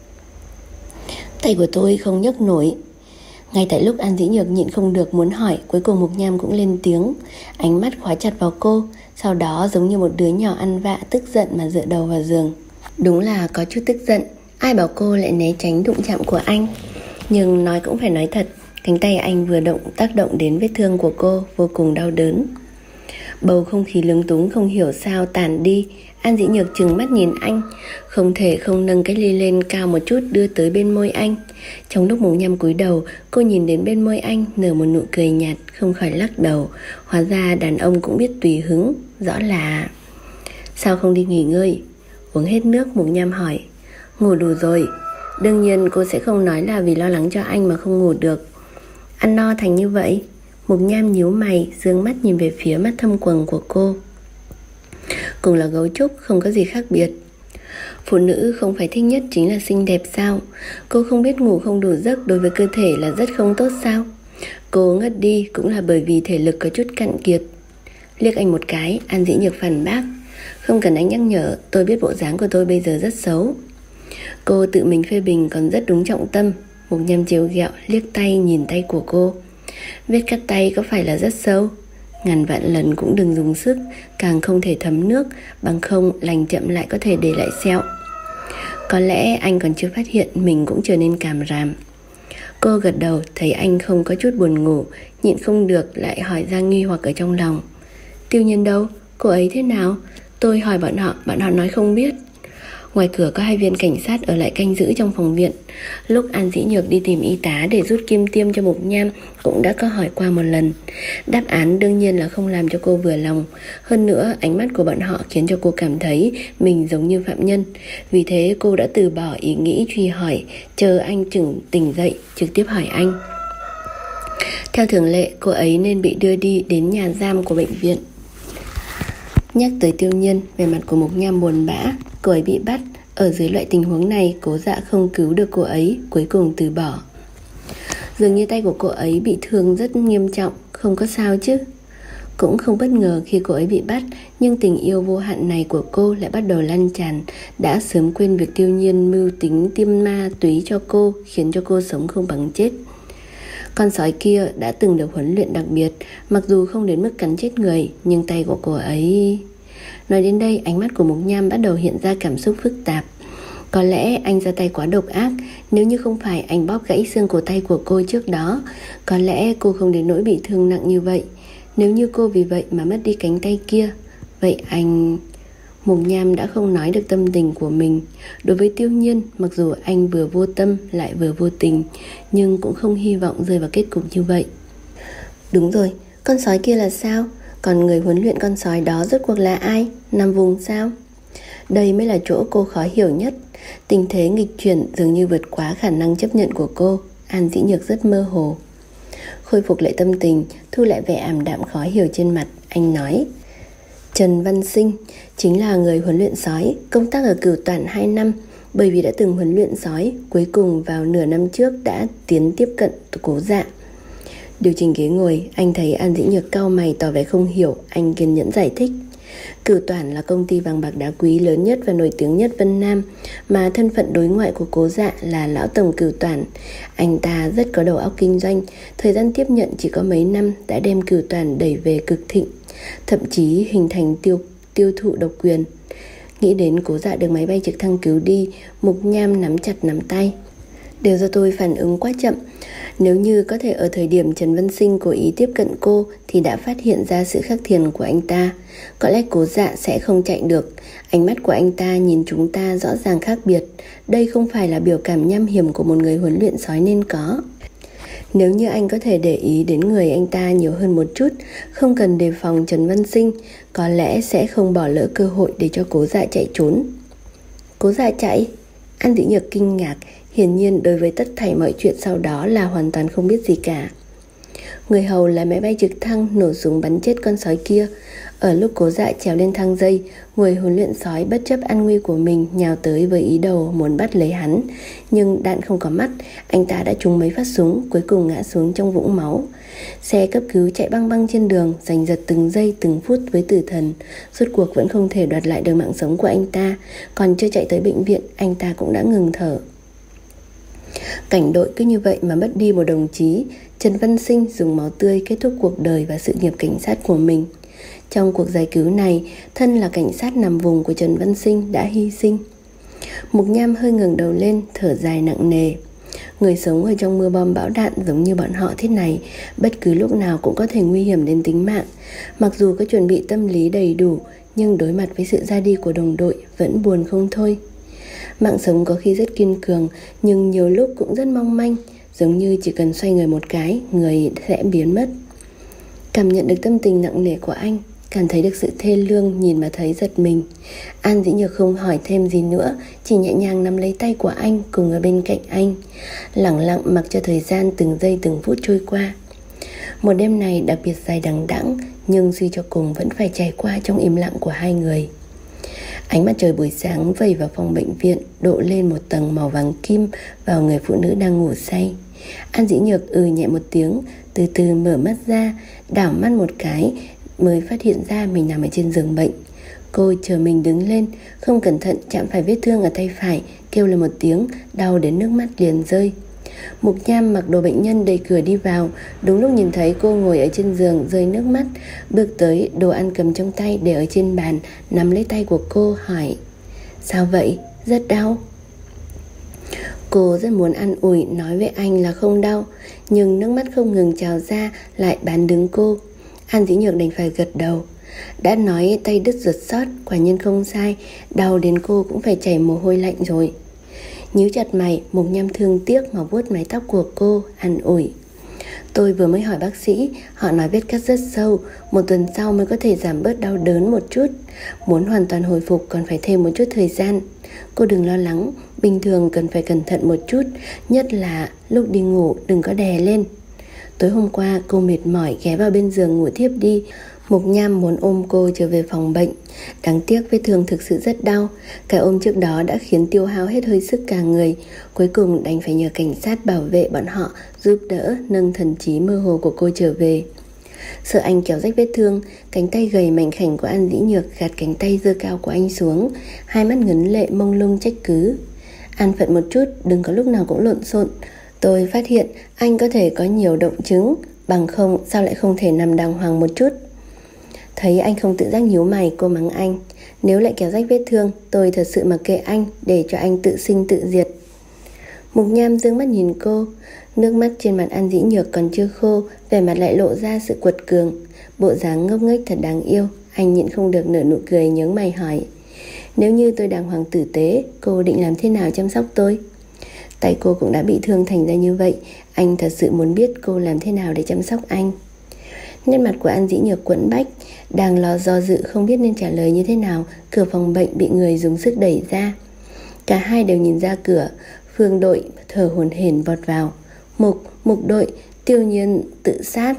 Tay của tôi không nhấc nổi. Ngay tại lúc An Dĩ Nhược nhịn không được muốn hỏi, cuối cùng Mục Nham cũng lên tiếng. Ánh mắt khóa chặt vào cô, sau đó giống như một đứa nhỏ ăn vạ tức giận mà dựa đầu vào giường. Đúng là có chút tức giận, ai bảo cô lại né tránh đụng chạm của anh. Nhưng nói cũng phải nói thật, cánh tay anh vừa động tác động đến vết thương của cô, vô cùng đau đớn. Bầu không khí lúng túng không hiểu sao tàn đi. An Dĩ Nhược trừng mắt nhìn anh, không thể không nâng cái ly lên cao một chút đưa tới bên môi anh. Trong lúc Mục Nham cúi đầu, cô nhìn đến bên môi anh nở một nụ cười nhạt, không khỏi lắc đầu. Hóa ra đàn ông cũng biết tùy hứng, rõ là... Sao không đi nghỉ ngơi? Uống hết nước, Mục Nham hỏi. Ngủ đủ rồi. Đương nhiên cô sẽ không nói là vì lo lắng cho anh mà không ngủ được. Ăn no thành như vậy? Mục Nham nhíu mày, dương mắt nhìn về phía mắt thâm quầng của cô. Cùng là gấu trúc, không có gì khác biệt. Phụ nữ không phải thích nhất chính là xinh đẹp sao? Cô không biết ngủ không đủ giấc đối với cơ thể là rất không tốt sao? Cô ngất đi cũng là bởi vì thể lực có chút cạn kiệt. Liếc anh một cái, An Dĩ Nhược phản bác. Không cần anh nhắc nhở, tôi biết bộ dáng của tôi bây giờ rất xấu. Cô tự mình phê bình còn rất đúng trọng tâm. Mục Nham trêu ghẹo liếc tay nhìn tay của cô. Vết cắt tay có phải là rất sâu? Ngàn vạn lần cũng đừng dùng sức, càng không thể thấm nước, bằng không lành chậm lại có thể để lại sẹo. Có lẽ anh còn chưa phát hiện mình cũng trở nên càm ràm. Cô gật đầu, thấy anh không có chút buồn ngủ, nhịn không được lại hỏi ra nghi hoặc ở trong lòng. Tiêu Nhiên đâu? Cô ấy thế nào? Tôi hỏi bọn họ, bọn họ nói không biết. Ngoài cửa có hai viên cảnh sát ở lại canh giữ trong phòng viện. Lúc An Dĩ Nhược đi tìm y tá để rút kim tiêm cho Mục Nham cũng đã có hỏi qua một lần. Đáp án đương nhiên là không làm cho cô vừa lòng. Hơn nữa ánh mắt của bọn họ khiến cho cô cảm thấy mình giống như phạm nhân. Vì thế cô đã từ bỏ ý nghĩ truy hỏi, chờ anh chừng tỉnh dậy trực tiếp hỏi anh. Theo thường lệ, cô ấy nên bị đưa đi đến nhà giam của bệnh viện. Nhắc tới Tiêu Nhiên, về mặt của Mục Nham buồn bã. Cô ấy bị bắt. Ở dưới loại tình huống này, Cố Dạ không cứu được cô ấy, cuối cùng từ bỏ. Dường như tay của cô ấy bị thương rất nghiêm trọng. Không có sao chứ? Cũng không bất ngờ khi cô ấy bị bắt, nhưng tình yêu vô hạn này của cô lại bắt đầu lan tràn. Đã sớm quên việc Tiêu Nhiên mưu tính tiêm ma túy cho cô, khiến cho cô sống không bằng chết. Con sói kia đã từng được huấn luyện đặc biệt, mặc dù không đến mức cắn chết người, nhưng tay của cô ấy... Nói đến đây, ánh mắt của Mục Nham bắt đầu hiện ra cảm xúc phức tạp. Có lẽ anh ra tay quá độc ác. Nếu như không phải anh bóp gãy xương cổ tay của cô trước đó, có lẽ cô không đến nỗi bị thương nặng như vậy. Nếu như cô vì vậy mà mất đi cánh tay kia, vậy anh... Mục Nham đã không nói được tâm tình của mình. Đối với Tiêu Nhiên, mặc dù anh vừa vô tâm lại vừa vô tình, nhưng cũng không hy vọng rơi vào kết cục như vậy. Đúng rồi, con sói kia là sao? Còn người huấn luyện con sói đó rốt cuộc là ai? Nam Vùng sao? Đây mới là chỗ cô khó hiểu nhất. Tình thế nghịch chuyển dường như vượt quá khả năng chấp nhận của cô. An Dĩ Nhược rất mơ hồ. Khôi phục lại tâm tình, thu lại vẻ ảm đạm khó hiểu trên mặt, anh nói: Trần Văn Sinh chính là người huấn luyện sói, công tác ở Cửu Toản hai năm. Bởi vì đã từng huấn luyện sói, cuối cùng vào nửa năm trước đã tiến tiếp cận Cố Dạ. Điều chỉnh ghế ngồi, anh thấy An Dĩ Nhược cau mày tỏ vẻ không hiểu. Anh kiên nhẫn giải thích: Cửu Toản là công ty vàng bạc đá quý lớn nhất và nổi tiếng nhất Vân Nam, mà thân phận đối ngoại của Cố Dạ là lão tổng Cửu Toản. Anh ta rất có đầu óc kinh doanh, thời gian tiếp nhận chỉ có mấy năm đã đem Cửu Toản đẩy về cực thịnh, thậm chí hình thành tiêu, tiêu thụ độc quyền. Nghĩ đến Cố Dạ được máy bay trực thăng cứu đi, Mục Nham nắm chặt nắm tay. Đều do tôi phản ứng quá chậm. Nếu như có thể ở thời điểm Trần Văn Sinh cố ý tiếp cận cô thì đã phát hiện ra sự khác thường của anh ta. Có lẽ Cố Dạ sẽ không chạy được. Ánh mắt của anh ta nhìn chúng ta rõ ràng khác biệt. Đây không phải là biểu cảm nham hiểm của một người huấn luyện sói nên có. Nếu như anh có thể để ý đến người anh ta nhiều hơn một chút, không cần đề phòng Trần Văn Sinh, có lẽ sẽ không bỏ lỡ cơ hội để cho Cố Dạ chạy trốn. Cố Dạ chạy? An Dĩ Nhược kinh ngạc. Hiển nhiên đối với tất thảy mọi chuyện sau đó là hoàn toàn không biết gì cả. Người hầu lái máy bay trực thăng nổ súng bắn chết con sói kia. Ở lúc Cố Dạ trèo lên thang dây, người huấn luyện sói bất chấp an nguy của mình nhào tới với ý đồ muốn bắt lấy hắn. Nhưng đạn không có mắt, anh ta đã trúng mấy phát súng, cuối cùng ngã xuống trong vũng máu. Xe cấp cứu chạy băng băng trên đường, giành giật từng giây từng phút với tử thần. Rốt cuộc vẫn không thể đoạt lại được mạng sống của anh ta. Còn chưa chạy tới bệnh viện, anh ta cũng đã ngừng thở. Cảnh đội cứ như vậy mà mất đi một đồng chí. Trần Văn Sinh dùng máu tươi kết thúc cuộc đời và sự nghiệp cảnh sát của mình. Trong cuộc giải cứu này, thân là cảnh sát nằm vùng của Trần Văn Sinh đã hy sinh. Mục Nham hơi ngẩng đầu lên, thở dài nặng nề. Người sống ở trong mưa bom bão đạn giống như bọn họ thế này, bất cứ lúc nào cũng có thể nguy hiểm đến tính mạng. Mặc dù có chuẩn bị tâm lý đầy đủ, nhưng đối mặt với sự ra đi của đồng đội vẫn buồn không thôi. Mạng sống có khi rất kiên cường, nhưng nhiều lúc cũng rất mong manh, giống như chỉ cần xoay người một cái, người sẽ biến mất. Cảm nhận được tâm tình nặng nề của anh, cảm thấy được sự thê lương, nhìn mà thấy giật mình. An Dĩ Nhược không hỏi thêm gì nữa, chỉ nhẹ nhàng nắm lấy tay của anh, cùng ở bên cạnh anh, lẳng lặng mặc cho thời gian từng giây từng phút trôi qua. Một đêm này đặc biệt dài đằng đẵng, nhưng suy cho cùng vẫn phải trải qua trong im lặng của hai người. Ánh mặt trời buổi sáng vẩy vào phòng bệnh viện, độ lên một tầng màu vàng kim vào người phụ nữ đang ngủ say. An Dĩ Nhược ừ nhẹ một tiếng, từ từ mở mắt ra, đảo mắt một cái mới phát hiện ra mình nằm ở trên giường bệnh. Cô chờ mình đứng lên, không cẩn thận chạm phải vết thương ở tay phải, kêu lên một tiếng, đau đến nước mắt liền rơi. Mục Nham mặc đồ bệnh nhân đẩy cửa đi vào, đúng lúc nhìn thấy cô ngồi ở trên giường rơi nước mắt, bước tới, đồ ăn cầm trong tay để ở trên bàn, nắm lấy tay của cô hỏi: sao vậy? Rất đau. Cô rất muốn an ủi nói với anh là không đau, nhưng nước mắt không ngừng trào ra lại bán đứng cô. An Dĩ Nhược đành phải gật đầu. Đã nói tay đứt ruột sót, quả nhiên không sai, đau đến cô cũng phải chảy mồ hôi lạnh rồi. Nhíu chặt mày, Mục Nham thương tiếc mà vuốt mái tóc của cô, an ủi: tôi vừa mới hỏi bác sĩ, họ nói vết cắt rất sâu, một tuần sau mới có thể giảm bớt đau đớn một chút. Muốn hoàn toàn hồi phục còn phải thêm một chút thời gian. Cô đừng lo lắng, bình thường cần phải cẩn thận một chút, nhất là lúc đi ngủ đừng có đè lên. Tối hôm qua cô mệt mỏi ghé vào bên giường ngủ thiếp đi. Mục Nham muốn ôm cô trở về phòng bệnh. Đáng tiếc vết thương thực sự rất đau. Cái ôm trước đó đã khiến tiêu hao hết hơi sức cả người. Cuối cùng đành phải nhờ cảnh sát bảo vệ bọn họ giúp đỡ nâng thần trí mơ hồ của cô trở về. Sợ anh kéo rách vết thương, cánh tay gầy mảnh khảnh của An Dĩ Nhược gạt cánh tay giơ cao của anh xuống, hai mắt ngấn lệ mông lung trách cứ: an phận một chút, đừng có lúc nào cũng lộn xộn. Tôi phát hiện anh có thể có nhiều động chứng, bằng không sao lại không thể nằm đàng hoàng một chút. Thấy anh không tự giác nhíu mày, cô mắng anh: nếu lại kéo rách vết thương, tôi thật sự mặc kệ anh, để cho anh tự sinh tự diệt. Mục Nham dương mắt nhìn cô, nước mắt trên mặt An Dĩ Nhược còn chưa khô, vẻ mặt lại lộ ra sự quật cường, bộ dáng ngốc nghếch thật đáng yêu. Anh nhịn không được nở nụ cười, nhướng mày hỏi: nếu như tôi đàng hoàng tử tế, cô định làm thế nào chăm sóc tôi? Tay cô cũng đã bị thương thành ra như vậy, anh thật sự muốn biết cô làm thế nào để chăm sóc anh. Nét mặt của An Dĩ Nhược quẫn bách, đang lo do dự không biết nên trả lời như thế nào, cửa phòng bệnh bị người dùng sức đẩy ra. Cả hai đều nhìn ra cửa. Phương Đội thở hổn hển vọt vào: Mục, Mục Đội, Tiêu Nhiên tự sát.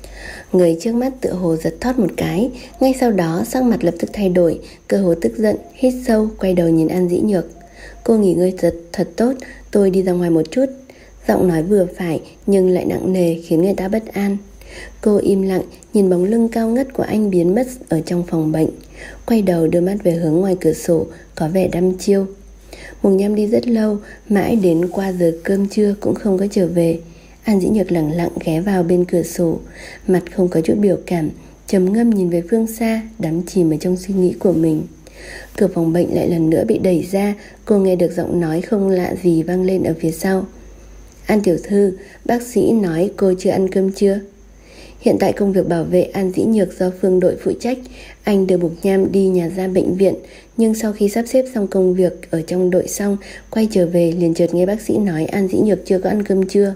Người trước mắt tựa hồ giật thót một cái, ngay sau đó sắc mặt lập tức thay đổi, cơ hồ tức giận, hít sâu, quay đầu nhìn An Dĩ Nhược: cô nghỉ ngơi thật, thật tốt, tôi đi ra ngoài một chút. Giọng nói vừa phải nhưng lại nặng nề khiến người ta bất an. Cô im lặng nhìn bóng lưng cao ngất của anh biến mất ở trong phòng bệnh, quay đầu đưa mắt về hướng ngoài cửa sổ, có vẻ đăm chiêu. Mục Nham đi rất lâu, mãi đến qua giờ cơm trưa cũng không có trở về. An Dĩ Nhược lặng lặng ghé vào bên cửa sổ, mặt không có chút biểu cảm, trầm ngâm nhìn về phương xa, đắm chìm ở trong suy nghĩ của mình. Cửa phòng bệnh lại lần nữa bị đẩy ra, cô nghe được giọng nói không lạ gì vang lên ở phía sau: An tiểu thư, bác sĩ nói cô chưa ăn cơm chưa? Hiện tại công việc bảo vệ An Dĩ Nhược do Phương Đội phụ trách. Anh đưa Mục Nham đi nhà giam bệnh viện, nhưng sau khi sắp xếp xong công việc ở trong đội xong, quay trở về liền chợt nghe bác sĩ nói An Dĩ Nhược chưa có ăn cơm trưa.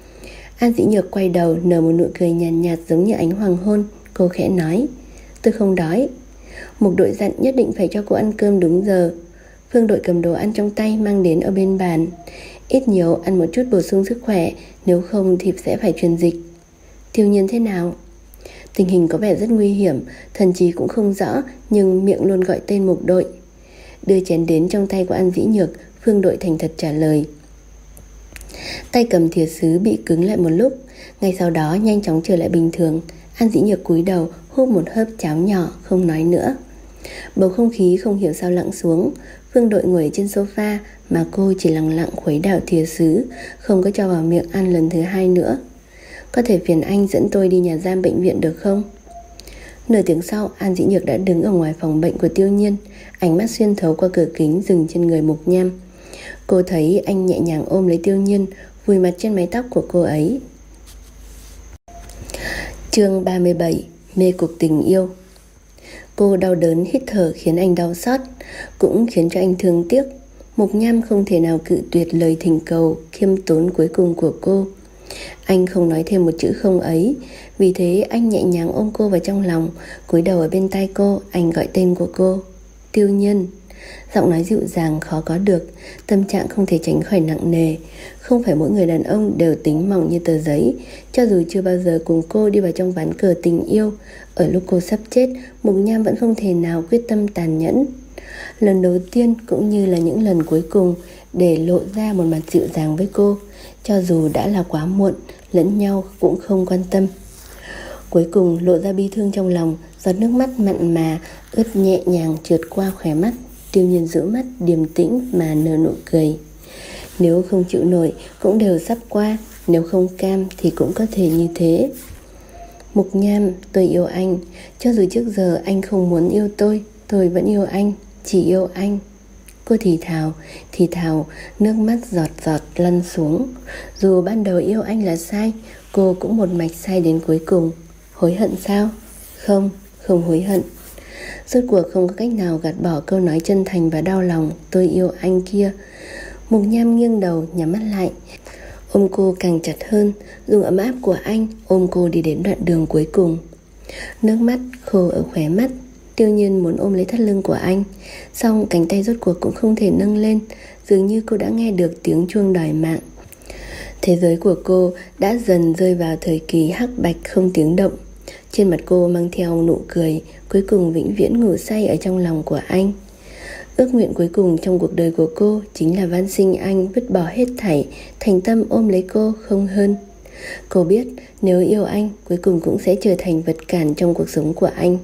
An Dĩ Nhược quay đầu nở một nụ cười nhàn nhạt, nhạt giống như ánh hoàng hôn. Cô khẽ nói: tôi không đói. Mục Đội dặn nhất định phải cho cô ăn cơm đúng giờ. Phương Đội cầm đồ ăn trong tay mang đến ở bên bàn: ít nhiều ăn một chút bổ sung sức khỏe, nếu không thì sẽ phải truyền dịch. Tiêu Nhiên thế nào? Tình hình có vẻ rất nguy hiểm, thần trí cũng không rõ, nhưng miệng luôn gọi tên Mục Đội. Đưa chén đến trong tay của An Dĩ Nhược, Phương Đội thành thật trả lời. Tay cầm thìa sứ bị cứng lại một lúc, ngay sau đó nhanh chóng trở lại bình thường. An Dĩ Nhược cúi đầu húp một hớp cháo nhỏ, không nói nữa. Bầu không khí không hiểu sao lặng xuống. Phương Đội ngồi trên sofa, mà cô chỉ lặng lặng khuấy đảo thìa sứ, không có cho vào miệng ăn lần thứ hai nữa. Có thể phiền anh dẫn tôi đi nhà giam bệnh viện được không? Nửa tiếng sau, An Dĩ Nhược đã đứng ở ngoài phòng bệnh của Tiêu Nhiên, ánh mắt xuyên thấu qua cửa kính dừng trên người Mục Nham. Cô thấy anh nhẹ nhàng ôm lấy Tiêu Nhiên, vùi mặt trên mái tóc của cô ấy. Chương ba mươi bảy: Mê cuộc tình yêu. Cô đau đớn hít thở khiến anh đau xót, cũng khiến cho anh thương tiếc. Mục Nham không thể nào cự tuyệt lời thỉnh cầu khiêm tốn cuối cùng của cô. Anh không nói thêm một chữ không ấy, vì thế anh nhẹ nhàng ôm cô vào trong lòng, cúi đầu ở bên tai cô, anh gọi tên của cô: Tiêu Nhiên. Giọng nói dịu dàng khó có được, tâm trạng không thể tránh khỏi nặng nề. Không phải mỗi người đàn ông đều tính mỏng như tờ giấy. Cho dù chưa bao giờ cùng cô đi vào trong ván cờ tình yêu, ở lúc cô sắp chết, Mục Nham vẫn không thể nào quyết tâm tàn nhẫn. Lần đầu tiên cũng như là những lần cuối cùng, để lộ ra một mặt dịu dàng với cô, cho dù đã là quá muộn, lẫn nhau cũng không quan tâm. Cuối cùng lộ ra bi thương trong lòng, giọt nước mắt mặn mà ướt nhẹ nhàng trượt qua khóe mắt. Tiêu Nhiên giữ mắt điềm tĩnh mà nở nụ cười. Nếu không chịu nổi cũng đều sắp qua, nếu không cam thì cũng có thể như thế. Mục Nham, tôi yêu anh. Cho dù trước giờ anh không muốn yêu tôi, tôi vẫn yêu anh, chỉ yêu anh. Cô thì thào, thì thào, nước mắt giọt giọt lăn xuống. Dù ban đầu yêu anh là sai, cô cũng một mạch sai đến cuối cùng. Hối hận sao? Không, không hối hận. Rốt cuộc không có cách nào gạt bỏ câu nói chân thành và đau lòng tôi yêu anh kia. Mục Nham nghiêng đầu nhắm mắt lại, ôm cô càng chặt hơn, dùng ấm áp của anh ôm cô đi đến đoạn đường cuối cùng. Nước mắt khô ở khóe mắt. Tiêu Nhiên muốn ôm lấy thắt lưng của anh, song cánh tay rốt cuộc cũng không thể nâng lên. Dường như cô đã nghe được tiếng chuông đòi mạng. Thế giới của cô đã dần rơi vào thời kỳ hắc bạch không tiếng động. Trên mặt cô mang theo nụ cười, cuối cùng vĩnh viễn ngủ say ở trong lòng của anh. Ước nguyện cuối cùng trong cuộc đời của cô chính là van xin anh vứt bỏ hết thảy, thành tâm ôm lấy cô không hơn. Cô biết nếu yêu anh, cuối cùng cũng sẽ trở thành vật cản trong cuộc sống của anh.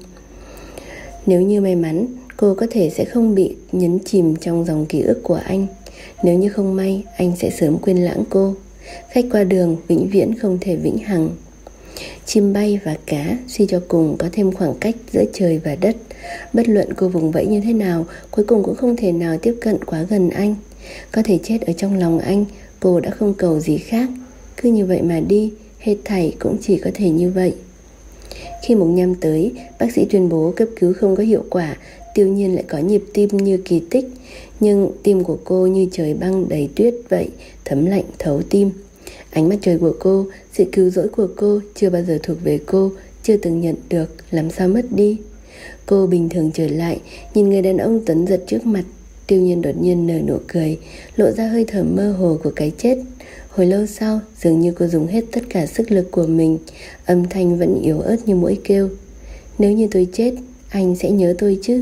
Nếu như may mắn, cô có thể sẽ không bị nhấn chìm trong dòng ký ức của anh. Nếu như không may, anh sẽ sớm quên lãng cô. Khách qua đường vĩnh viễn không thể vĩnh hằng. Chim bay và cá suy cho cùng có thêm khoảng cách giữa trời và đất. Bất luận cô vùng vẫy như thế nào, cuối cùng cũng không thể nào tiếp cận quá gần anh. Có thể chết ở trong lòng anh, cô đã không cầu gì khác. Cứ như vậy mà đi, hết thảy cũng chỉ có thể như vậy. Khi Mục Nham tới, bác sĩ tuyên bố cấp cứu không có hiệu quả. Tiêu Nhiên lại có nhịp tim như kỳ tích. Nhưng tim của cô như trời băng đầy tuyết vậy, thấm lạnh thấu tim. Ánh mắt trời của cô, sự cứu rỗi của cô chưa bao giờ thuộc về cô, chưa từng nhận được, làm sao mất đi. Cô bình thường trở lại, nhìn người đàn ông tuấn giật trước mặt. Tiêu Nhiên đột nhiên nở nụ cười, lộ ra hơi thở mơ hồ của cái chết. Hồi lâu sau, dường như cô dùng hết tất cả sức lực của mình, âm thanh vẫn yếu ớt như mũi kêu. Nếu như tôi chết, anh sẽ nhớ tôi chứ?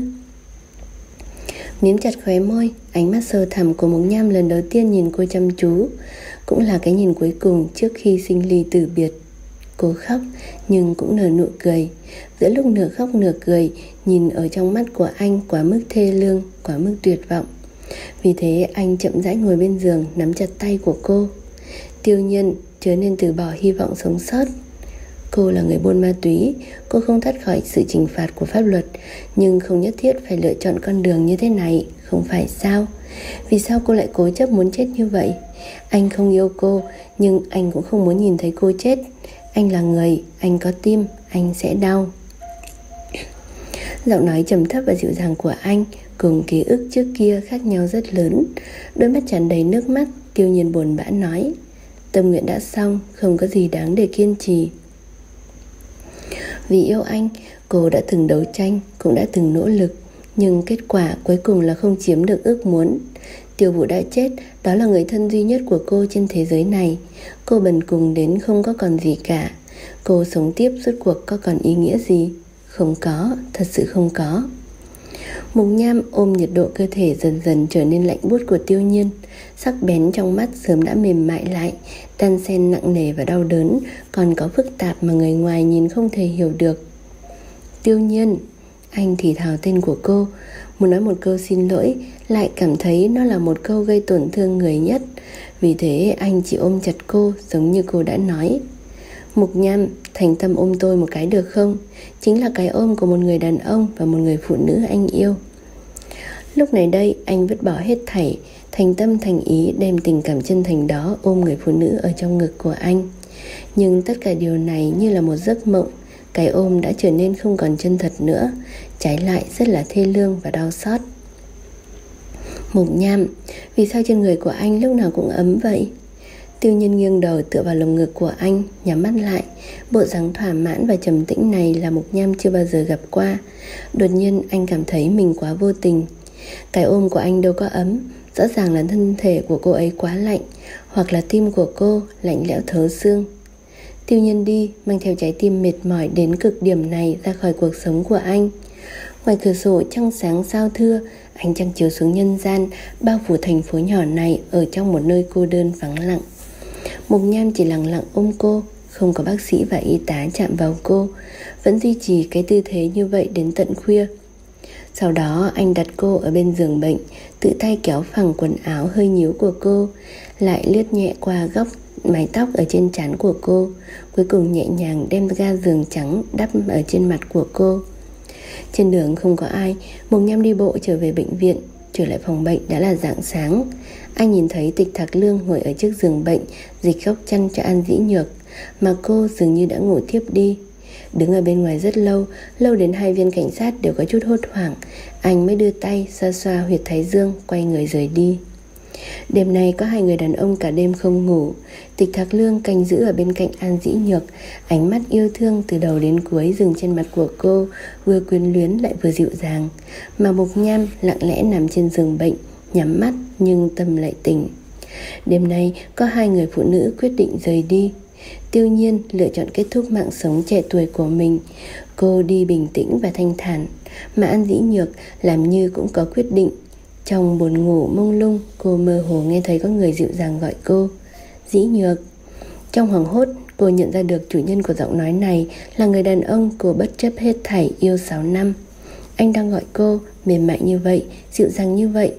Mím chặt khóe môi, ánh mắt sâu thẳm của Mục Nham lần đầu tiên nhìn cô chăm chú. Cũng là cái nhìn cuối cùng trước khi sinh ly tử biệt. Cô khóc nhưng cũng nở nụ cười. Giữa lúc nửa khóc nửa cười, nhìn ở trong mắt của anh quá mức thê lương, quá mức tuyệt vọng. Vì thế anh chậm rãi ngồi bên giường, nắm chặt tay của cô. Tiêu Nhiên, chớ nên từ bỏ hy vọng sống sót. Cô là người buôn ma túy, cô không thoát khỏi sự trừng phạt của pháp luật, nhưng không nhất thiết phải lựa chọn con đường như thế này, không phải sao? Vì sao cô lại cố chấp muốn chết như vậy? Anh không yêu cô, nhưng anh cũng không muốn nhìn thấy cô chết. Anh là người, anh có tim, anh sẽ đau. Giọng nói trầm thấp và dịu dàng của anh cùng ký ức trước kia khác nhau rất lớn. Đôi mắt tràn đầy nước mắt. Tiêu Nhiên buồn bã nói, tâm nguyện đã xong, không có gì đáng để kiên trì. Vì yêu anh, cô đã từng đấu tranh, cũng đã từng nỗ lực, nhưng kết quả cuối cùng là không chiếm được ước muốn. Tiêu Vũ đã chết, đó là người thân duy nhất của cô trên thế giới này. Cô bần cùng đến không có còn gì cả. Cô sống tiếp rốt cuộc có còn ý nghĩa gì? Không có, thật sự không có. Mục Nham ôm nhiệt độ cơ thể dần dần trở nên lạnh buốt của Tiêu Nhiên. Sắc bén trong mắt sớm đã mềm mại lại, đan xen nặng nề và đau đớn, còn có phức tạp mà người ngoài nhìn không thể hiểu được. Tiêu Nhiên, anh thì thào tên của cô, muốn nói một câu xin lỗi, lại cảm thấy nó là một câu gây tổn thương người nhất. Vì thế anh chỉ ôm chặt cô giống như cô đã nói. Mục Nham, thành tâm ôm tôi một cái được không? Chính là cái ôm của một người đàn ông và một người phụ nữ anh yêu. Lúc này đây anh vứt bỏ hết thảy, thành tâm thành ý đem tình cảm chân thành đó ôm người phụ nữ ở trong ngực của anh. Nhưng tất cả điều này như là một giấc mộng. Cái ôm đã trở nên không còn chân thật nữa, trái lại rất là thê lương và đau xót. Mục Nham, vì sao trên người của anh lúc nào cũng ấm vậy? Tiêu Nhiên nghiêng đầu tựa vào lồng ngực của anh, nhắm mắt lại. Bộ dáng thỏa mãn và trầm tĩnh này là Mục Nham chưa bao giờ gặp qua. Đột nhiên anh cảm thấy mình quá vô tình. Cái ôm của anh đâu có ấm, rõ ràng là thân thể của cô ấy quá lạnh, hoặc là tim của cô lạnh lẽo thấu xương. Tiêu Nhiên đi, mang theo trái tim mệt mỏi đến cực điểm này ra khỏi cuộc sống của anh. Ngoài cửa sổ trăng sáng sao thưa, ánh trăng chiếu xuống nhân gian, bao phủ thành phố nhỏ này ở trong một nơi cô đơn vắng lặng. Mục Nham chỉ lặng lặng ôm cô, không có bác sĩ và y tá chạm vào cô, vẫn duy trì cái tư thế như vậy đến tận khuya. Sau đó anh đặt cô ở bên giường bệnh, tự tay kéo phẳng quần áo hơi nhíu của cô, lại lướt nhẹ qua góc mái tóc ở trên trán của cô, cuối cùng nhẹ nhàng đem ga giường trắng đắp ở trên mặt của cô. Trên đường không có ai, Mộc Nham đi bộ trở về bệnh viện. Trở lại phòng bệnh đã là rạng sáng. Anh nhìn thấy Tịch Thạc Lương ngồi ở trước giường bệnh, dịch góc chăn cho An Dĩ Nhược, mà cô dường như đã ngủ thiếp đi. Đứng ở bên ngoài rất lâu, lâu đến hai viên cảnh sát đều có chút hốt hoảng. Anh mới đưa tay xoa xoa huyệt thái dương, quay người rời đi. Đêm nay có hai người đàn ông cả đêm không ngủ. Tịch Thạc Lương canh giữ ở bên cạnh An Dĩ Nhược, ánh mắt yêu thương từ đầu đến cuối dừng trên mặt của cô, vừa quyến luyến lại vừa dịu dàng. Mà Mộc Nham lặng lẽ nằm trên giường bệnh, nhắm mắt nhưng tâm lại tỉnh. Đêm nay có hai người phụ nữ quyết định rời đi. Tiêu Nhiên lựa chọn kết thúc mạng sống trẻ tuổi của mình. Cô đi bình tĩnh và thanh thản, mà An Dĩ Nhược làm như cũng có quyết định. Trong buồn ngủ mông lung, cô mơ hồ nghe thấy có người dịu dàng gọi cô: Dĩ Nhược. Trong hoảng hốt, cô nhận ra được chủ nhân của giọng nói này là người đàn ông cô bất chấp hết thảy yêu sáu năm. Anh đang gọi cô, mềm mại như vậy, dịu dàng như vậy.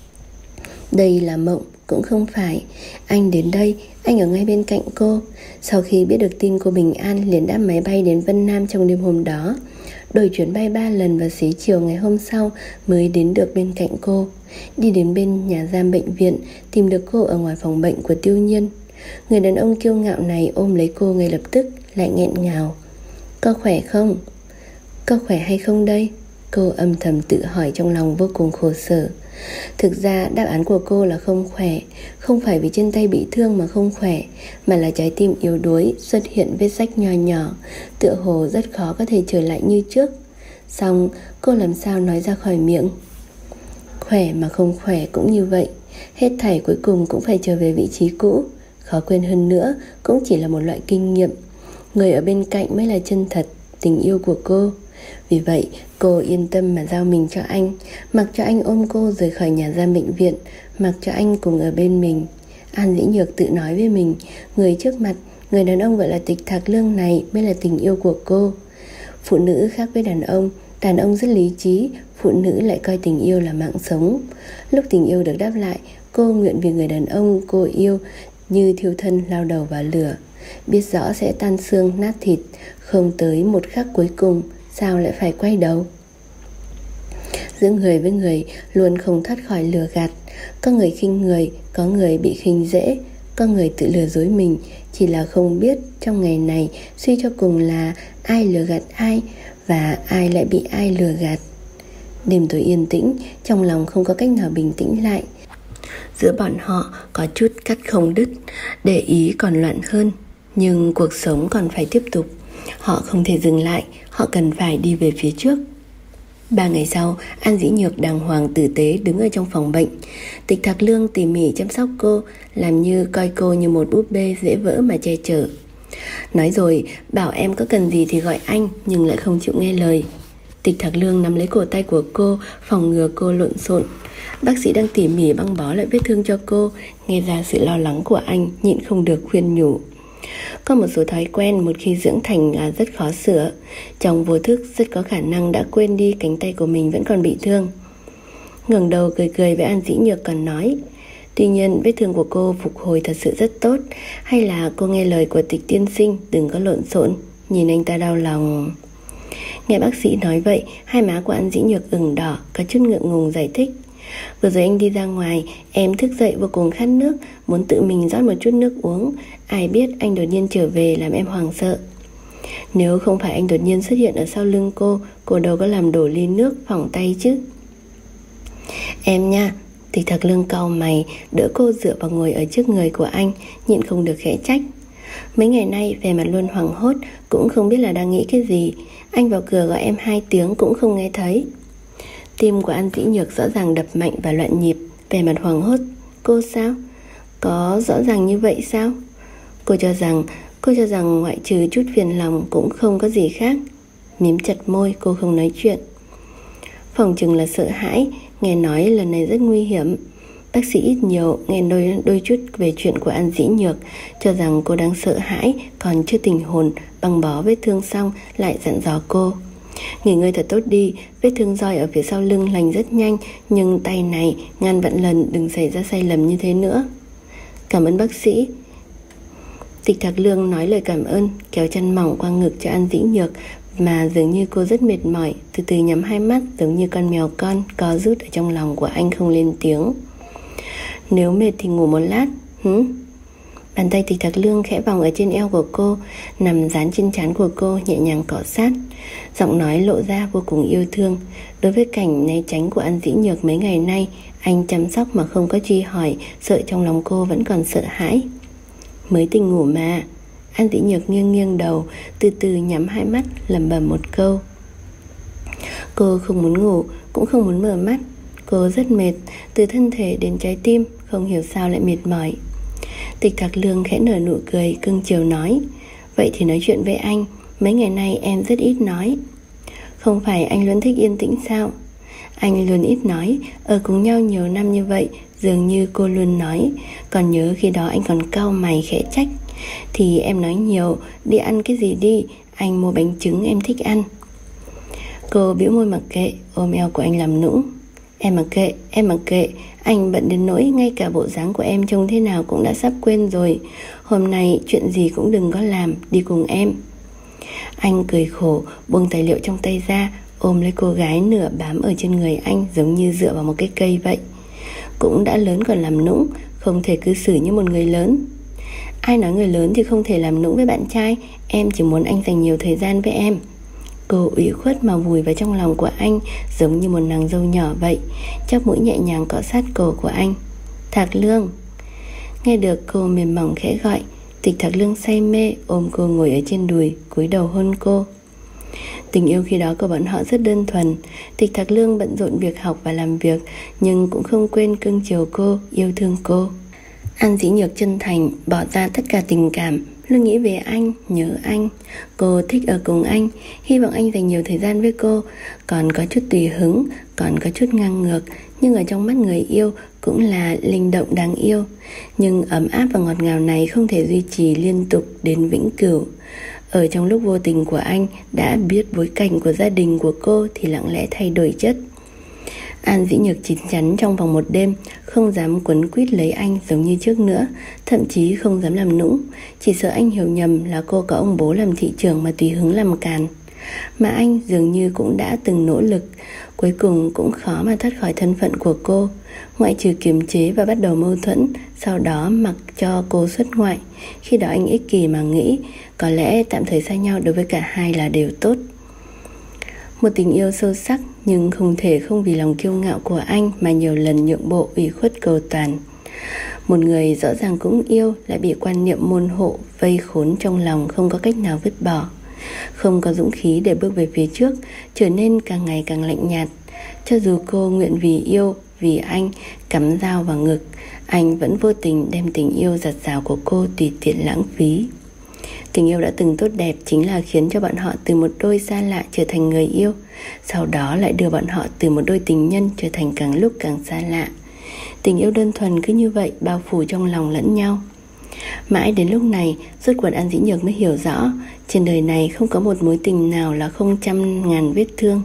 Đây là mộng, cũng không phải. Anh đến đây, anh ở ngay bên cạnh cô. Sau khi biết được tin cô bình an, liền đáp máy bay đến Vân Nam trong đêm hôm đó. Đổi chuyến bay ba lần và xế chiều ngày hôm sau mới đến được bên cạnh cô. Đi đến bên nhà giam bệnh viện, tìm được cô ở ngoài phòng bệnh của Tiêu Nhiên. Người đàn ông kiêu ngạo này ôm lấy cô ngay lập tức, lại nghẹn ngào: Có khỏe không? Có khỏe hay không đây? Cô âm thầm tự hỏi trong lòng vô cùng khổ sở. Thực ra đáp án của cô là không khỏe. Không phải vì trên tay bị thương mà không khỏe, mà là trái tim yếu đuối, xuất hiện vết rách nhỏ nhỏ, tựa hồ rất khó có thể trở lại như trước. Xong cô làm sao nói ra khỏi miệng. Khỏe mà không khỏe cũng như vậy, hết thảy cuối cùng cũng phải trở về vị trí cũ. Khó quên hơn nữa cũng chỉ là một loại kinh nghiệm. Người ở bên cạnh mới là chân thật, tình yêu của cô. Vì vậy cô yên tâm mà giao mình cho anh, mặc cho anh ôm cô rời khỏi nhà giam bệnh viện, mặc cho anh cùng ở bên mình. An Dĩ Nhược tự nói với mình, người trước mặt, người đàn ông gọi là Tịch Thạc Lương này mới là tình yêu của cô. Phụ nữ khác với đàn ông, đàn ông rất lý trí, phụ nữ lại coi tình yêu là mạng sống. Lúc tình yêu được đáp lại, cô nguyện vì người đàn ông cô yêu như thiêu thân lao đầu vào lửa. Biết rõ sẽ tan xương nát thịt, không tới một khắc cuối cùng, sao lại phải quay đầu. Giữa người với người luôn không thoát khỏi lừa gạt. Có người khinh người, có người bị khinh dễ, có người tự lừa dối mình. Chỉ là không biết trong ngày này suy cho cùng là ai lừa gạt ai, và ai lại bị ai lừa gạt. Đêm tối yên tĩnh, trong lòng không có cách nào bình tĩnh lại. Giữa bọn họ có chút cắt không đứt, để ý còn loạn hơn. Nhưng cuộc sống còn phải tiếp tục. Họ không thể dừng lại, họ cần phải đi về phía trước. Ba ngày sau, An Dĩ Nhược đàng hoàng tử tế đứng ở trong phòng bệnh. Tịch Thạc Lương tỉ mỉ chăm sóc cô, làm như coi cô như một búp bê dễ vỡ mà che chở. Nói rồi, bảo em có cần gì thì gọi anh, nhưng lại không chịu nghe lời. Tịch Thạc Lương nắm lấy cổ tay của cô, phòng ngừa cô lộn xộn. Bác sĩ đang tỉ mỉ băng bó lại vết thương cho cô. Nghe ra sự lo lắng của anh, nhịn không được khuyên nhủ. Có một số thói quen một khi dưỡng thành là rất khó sửa. Trong vô thức rất có khả năng đã quên đi cánh tay của mình vẫn còn bị thương. Ngẩng đầu cười cười với An Dĩ Nhược còn nói: Tuy nhiên vết thương của cô phục hồi thật sự rất tốt. Hay là cô nghe lời của Tịch tiên sinh, đừng có lộn xộn. Nhìn anh ta đau lòng. Nghe bác sĩ nói vậy, hai má của An Dĩ Nhược ửng đỏ, có chút ngượng ngùng giải thích: Vừa rồi anh đi ra ngoài, em thức dậy vô cùng khát nước, muốn tự mình rót một chút nước uống. Ai biết anh đột nhiên trở về làm em hoảng sợ. Nếu không phải anh đột nhiên xuất hiện ở sau lưng cô, cô đâu có làm đổ ly nước phỏng tay chứ. Em nha. Tịch Thạc Lương cau mày, đỡ cô dựa vào ngồi ở trước người của anh, nhịn không được khẽ trách. Mấy ngày nay vẻ mặt luôn hoảng hốt, cũng không biết là đang nghĩ cái gì. Anh vào cửa gọi em hai tiếng cũng không nghe thấy. Tim của An Dĩ Nhược rõ ràng đập mạnh và loạn nhịp, vẻ mặt hoảng hốt. Cô sao? Có rõ ràng như vậy sao? Cô cho rằng Cô cho rằng ngoại trừ chút phiền lòng cũng không có gì khác. Mím chặt môi, cô không nói chuyện. Phòng chừng là sợ hãi, nghe nói lần này rất nguy hiểm. Bác sĩ ít nhiều nghe đôi, đôi chút về chuyện của An Dĩ Nhược, cho rằng cô đang sợ hãi, còn chưa tỉnh hồn, băng bó vết thương xong lại dặn dò cô: nghỉ ngơi thật tốt đi, vết thương roi ở phía sau lưng lành rất nhanh, nhưng tay này ngàn vạn lần đừng xảy ra sai lầm như thế nữa. Cảm ơn bác sĩ. Tịch Thạc Lương nói lời cảm ơn, kéo chăn mỏng qua ngực cho An Dĩ Nhược, mà dường như cô rất mệt mỏi, từ từ nhắm hai mắt giống như con mèo con co rút ở trong lòng của anh không lên tiếng. Nếu mệt thì ngủ một lát, hứ? Bàn tay Tịch Thạc Lương khẽ vòng ở trên eo của cô, nằm dán trên trán của cô, nhẹ nhàng cọ sát. Giọng nói lộ ra vô cùng yêu thương. Đối với cảnh né tránh của An Dĩ Nhược mấy ngày nay, anh chăm sóc mà không có truy hỏi, sợ trong lòng cô vẫn còn sợ hãi. Mới tỉnh ngủ mà. An Dĩ Nhược nghiêng nghiêng đầu, từ từ nhắm hai mắt, lẩm bẩm một câu. Cô không muốn ngủ, cũng không muốn mở mắt. Cô rất mệt, từ thân thể đến trái tim, không hiểu sao lại mệt mỏi. Tịch Thạc Lương khẽ nở nụ cười, cưng chiều nói: vậy thì nói chuyện với anh, mấy ngày nay em rất ít nói. Không phải anh luôn thích yên tĩnh sao? Anh luôn ít nói, ở cùng nhau nhiều năm như vậy, dường như cô luôn nói. Còn nhớ khi đó anh còn cau mày khẽ trách: thì em nói nhiều, đi ăn cái gì đi, anh mua bánh trứng em thích ăn. Cô bĩu môi mặc kệ, ôm eo của anh làm nũng. Em mặc kệ, em mặc kệ, anh bận đến nỗi ngay cả bộ dáng của em trông thế nào cũng đã sắp quên rồi. Hôm nay chuyện gì cũng đừng có làm, đi cùng em. Anh cười khổ, buông tài liệu trong tay ra, ôm lấy cô gái nửa bám ở trên người anh, giống như dựa vào một cái cây vậy. Cũng đã lớn còn làm nũng, không thể cư xử như một người lớn. Ai nói người lớn thì không thể làm nũng với bạn trai, em chỉ muốn anh dành nhiều thời gian với em. Cô ủy khuất mà vùi vào trong lòng của anh, giống như một nàng dâu nhỏ vậy, chóp mũi nhẹ nhàng cọ sát cổ của anh. Thạc Lương. Nghe được cô mềm mỏng khẽ gọi, Tịch Thạc Lương say mê ôm cô ngồi ở trên đùi, cúi đầu hôn cô. Tình yêu khi đó của bọn họ rất đơn thuần. Tịch Thạc Lương bận rộn việc học và làm việc, nhưng cũng không quên cưng chiều cô, yêu thương cô. An Dĩ Nhược chân thành, bỏ ra tất cả tình cảm, luôn nghĩ về anh, nhớ anh. Cô thích ở cùng anh, hy vọng anh dành nhiều thời gian với cô. Còn có chút tùy hứng, còn có chút ngang ngược, nhưng ở trong mắt người yêu cũng là linh động đáng yêu. Nhưng ấm áp và ngọt ngào này không thể duy trì liên tục đến vĩnh cửu. Ở trong lúc vô tình của anh đã biết bối cảnh của gia đình của cô thì lặng lẽ thay đổi chất. An Dĩ Nhược chín chắn trong vòng một đêm, không dám quấn quýt lấy anh giống như trước nữa, thậm chí không dám làm nũng, chỉ sợ anh hiểu nhầm là cô có ông bố làm thị trưởng mà tùy hứng làm càn. Mà anh dường như cũng đã từng nỗ lực, cuối cùng cũng khó mà thoát khỏi thân phận của cô. Ngoại trừ kiềm chế và bắt đầu mâu thuẫn, sau đó mặc cho cô xuất ngoại. Khi đó anh ích kỷ mà nghĩ, có lẽ tạm thời xa nhau đối với cả hai là đều tốt. Một tình yêu sâu sắc, nhưng không thể không vì lòng kiêu ngạo của anh mà nhiều lần nhượng bộ ủy khuất cầu toàn. Một người rõ ràng cũng yêu lại bị quan niệm môn hộ vây khốn trong lòng, không có cách nào vứt bỏ, không có dũng khí để bước về phía trước, trở nên càng ngày càng lạnh nhạt. Cho dù cô nguyện vì yêu, vì anh cắm dao vào ngực, anh vẫn vô tình đem tình yêu giặt rào của cô tùy tiện lãng phí. Tình yêu đã từng tốt đẹp chính là khiến cho bọn họ từ một đôi xa lạ trở thành người yêu, sau đó lại đưa bọn họ từ một đôi tình nhân trở thành càng lúc càng xa lạ. Tình yêu đơn thuần cứ như vậy bao phủ trong lòng lẫn nhau. Mãi đến lúc này, rốt cuộc An Dĩ Nhược mới hiểu rõ, trên đời này không có một mối tình nào là không trăm ngàn vết thương.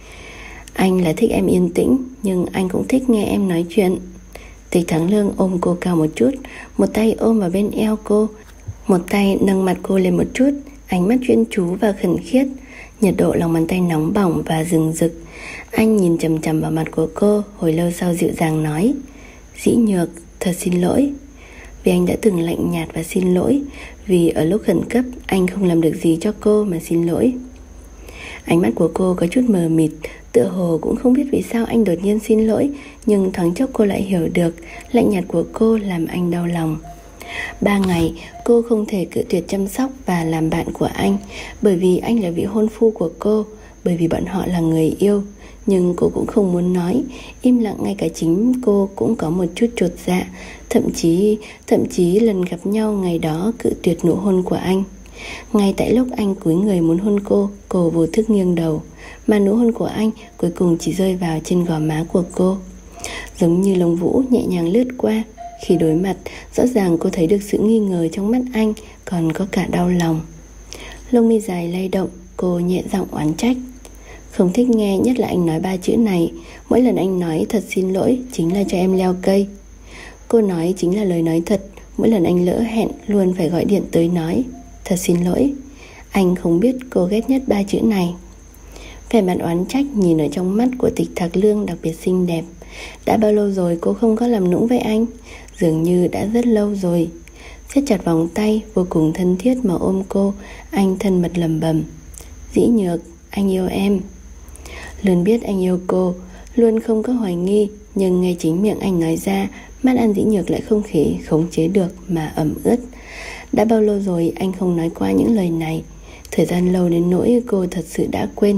Anh là thích em yên tĩnh, nhưng anh cũng thích nghe em nói chuyện. Tịch Thắng Lương ôm cô cao một chút, một tay ôm vào bên eo cô, một tay nâng mặt cô lên một chút, ánh mắt chuyên chú và khẩn khiết. Nhiệt độ lòng bàn tay nóng bỏng và rừng rực. Anh nhìn chằm chằm vào mặt của cô, hồi lâu sau dịu dàng nói: Dĩ Nhược, thật xin lỗi. Vì anh đã từng lạnh nhạt và xin lỗi, vì ở lúc khẩn cấp anh không làm được gì cho cô mà xin lỗi. Ánh mắt của cô có chút mờ mịt, tựa hồ cũng không biết vì sao anh đột nhiên xin lỗi, nhưng thoáng chốc cô lại hiểu được, lạnh nhạt của cô làm anh đau lòng. Ba ngày, cô không thể cự tuyệt chăm sóc và làm bạn của anh, bởi vì anh là vị hôn phu của cô, bởi vì bọn họ là người yêu. Nhưng cô cũng không muốn nói, im lặng, ngay cả chính cô cũng có một chút chột dạ. Thậm chí, thậm chí lần gặp nhau ngày đó cự tuyệt nụ hôn của anh. Ngay tại lúc anh cúi người muốn hôn cô, cô vô thức nghiêng đầu, mà nụ hôn của anh cuối cùng chỉ rơi vào trên gò má của cô. Giống như lông vũ nhẹ nhàng lướt qua. Khi đối mặt, rõ ràng cô thấy được sự nghi ngờ trong mắt anh, còn có cả đau lòng. Lông mi dài lay động, cô nhẹ giọng oán trách. Không thích nghe, nhất là anh nói ba chữ này. Mỗi lần anh nói thật xin lỗi chính là cho em leo cây. Cô nói chính là lời nói thật. Mỗi lần anh lỡ hẹn luôn phải gọi điện tới nói thật xin lỗi. Anh không biết cô ghét nhất ba chữ này. Vẻ mặt oán trách nhìn ở trong mắt của Tịch Thạc Lương đặc biệt xinh đẹp. Đã bao lâu rồi cô không có làm nũng với anh? Dường như đã rất lâu rồi. Siết chặt vòng tay vô cùng thân thiết mà ôm cô, anh thân mật lẩm bẩm. Dĩ Nhược, anh yêu em. Luôn biết anh yêu cô, luôn không có hoài nghi, nhưng nghe chính miệng anh nói ra, mắt An Dĩ Nhược lại không thể khống chế được mà ẩm ướt. Đã bao lâu rồi anh không nói qua những lời này? Thời gian lâu đến nỗi cô thật sự đã quên.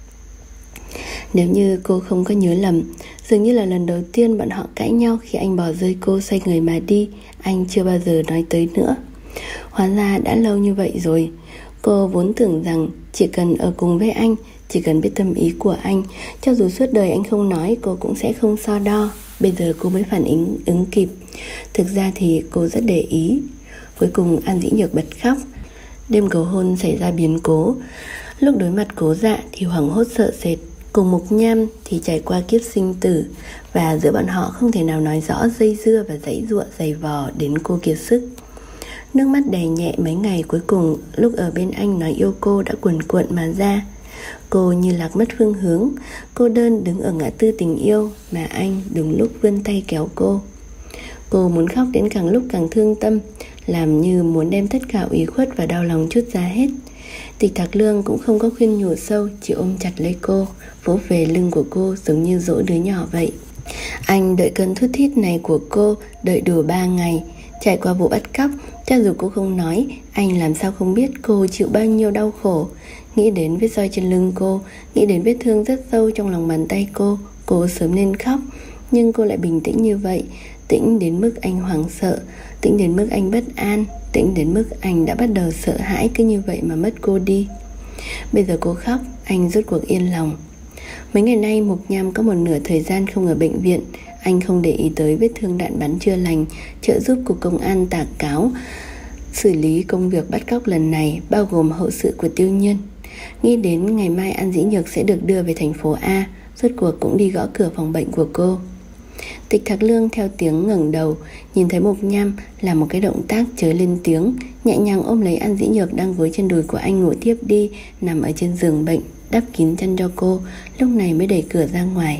Nếu như cô không có nhớ lầm, dường như là lần đầu tiên bọn họ cãi nhau khi anh bỏ rơi cô xoay người mà đi. Anh chưa bao giờ nói tới nữa. Hóa ra đã lâu như vậy rồi. Cô vốn tưởng rằng chỉ cần ở cùng với anh, chỉ cần biết tâm ý của anh, cho dù suốt đời anh không nói, cô cũng sẽ không so đo. Bây giờ cô mới phản ứng ứng kịp. Thực ra thì cô rất để ý. Cuối cùng An Dĩ Nhược bật khóc. Đêm cầu hôn xảy ra biến cố. Lúc đối mặt Cố Dạ thì hoảng hốt sợ sệt, cùng Mục Nham thì trải qua kiếp sinh tử, và giữa bọn họ không thể nào nói rõ dây dưa và giãy giụa giày vò đến cô kiệt sức. Nước mắt đè nhẹ mấy ngày cuối cùng, lúc ở bên anh nói yêu cô đã cuồn cuộn mà ra. Cô như lạc mất phương hướng, cô đơn đứng ở ngã tư tình yêu mà anh đúng lúc vươn tay kéo cô. Cô muốn khóc đến càng lúc càng thương tâm, làm như muốn đem tất cả ủy khuất và đau lòng trút ra hết. Tịch Thạc Lương cũng không có khuyên nhủ sâu, chỉ ôm chặt lấy cô, vỗ về lưng của cô giống như dỗ đứa nhỏ vậy. Anh đợi cơn thút thít này của cô, đợi đủ ba ngày. Trải qua vụ bắt cóc, cho dù cô không nói, anh làm sao không biết cô chịu bao nhiêu đau khổ. Nghĩ đến vết roi trên lưng cô, nghĩ đến vết thương rất sâu trong lòng bàn tay cô, cô sớm nên khóc. Nhưng cô lại bình tĩnh như vậy, tĩnh đến mức anh hoảng sợ, tĩnh đến mức anh bất an, tĩnh đến mức anh đã bắt đầu sợ hãi cứ như vậy mà mất cô đi. Bây giờ cô khóc, anh rốt cuộc yên lòng. Mấy ngày nay Mục Nham có một nửa thời gian không ở bệnh viện. Anh không để ý tới vết thương đạn bắn chưa lành, trợ giúp cục công an tả cáo xử lý công việc bắt cóc lần này, bao gồm hậu sự của Tiêu Nhiên. Nghĩ đến ngày mai An Dĩ Nhược sẽ được đưa về thành phố A, rốt cuộc cũng đi gõ cửa phòng bệnh của cô. Tịch Thạc Lương theo tiếng ngẩng đầu, nhìn thấy Mục Nham làm một cái động tác chớ lên tiếng, nhẹ nhàng ôm lấy An Dĩ Nhược đang với trên đùi của anh ngủ tiếp đi, nằm ở trên giường bệnh, đắp kín chân cho cô, lúc này mới đẩy cửa ra ngoài.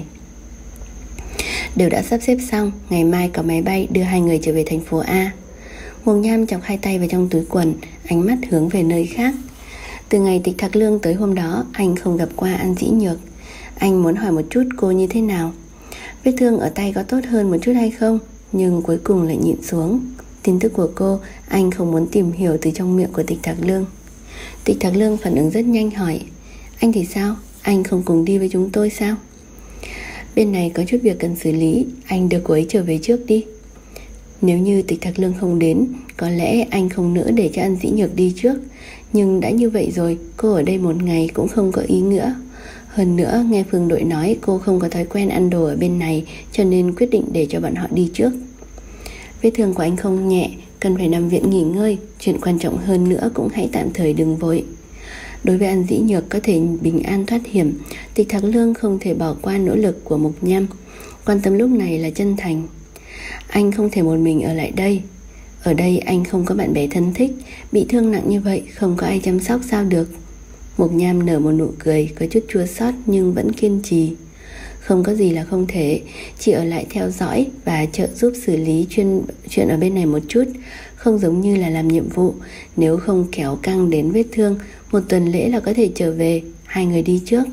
Đều đã sắp xếp xong, ngày mai có máy bay đưa hai người trở về thành phố A. Mục Nham chọc hai tay vào trong túi quần, ánh mắt hướng về nơi khác. Từ ngày Tịch Thạc Lương tới hôm đó, anh không gặp qua An Dĩ Nhược. Anh muốn hỏi một chút cô như thế nào, vết thương ở tay có tốt hơn một chút hay không, nhưng cuối cùng lại nhịn xuống. Tin tức của cô anh không muốn tìm hiểu từ trong miệng của Tịch Thạc Lương. Tịch Thạc Lương phản ứng rất nhanh hỏi, anh thì sao, anh không cùng đi với chúng tôi sao? Bên này có chút việc cần xử lý, anh đưa cô ấy trở về trước đi. Nếu như Tịch Thạc Lương không đến, có lẽ anh không nỡ để cho An Dĩ Nhược đi trước. Nhưng đã như vậy rồi, cô ở đây một ngày cũng không có ý nghĩa. Hơn nữa, nghe Phương Đội nói cô không có thói quen ăn đồ ở bên này, cho nên quyết định để cho bọn họ đi trước. Vết thương của anh không nhẹ, cần phải nằm viện nghỉ ngơi. Chuyện quan trọng hơn nữa cũng hãy tạm thời đừng vội. Đối với An Dĩ Nhược có thể bình an thoát hiểm, Tịch Thạc Lương không thể bỏ qua nỗ lực của Mục Nham. Quan tâm lúc này là chân thành. Anh không thể một mình ở lại đây. Ở đây anh không có bạn bè thân thích, bị thương nặng như vậy không có ai chăm sóc sao được. Mục Nham nở một nụ cười có chút chua xót nhưng vẫn kiên trì. Không có gì là không thể, chỉ ở lại theo dõi và trợ giúp xử lý chuyên, chuyện ở bên này một chút. Không giống như là làm nhiệm vụ, nếu không kéo căng đến vết thương, một tuần lễ là có thể trở về. Hai người đi trước.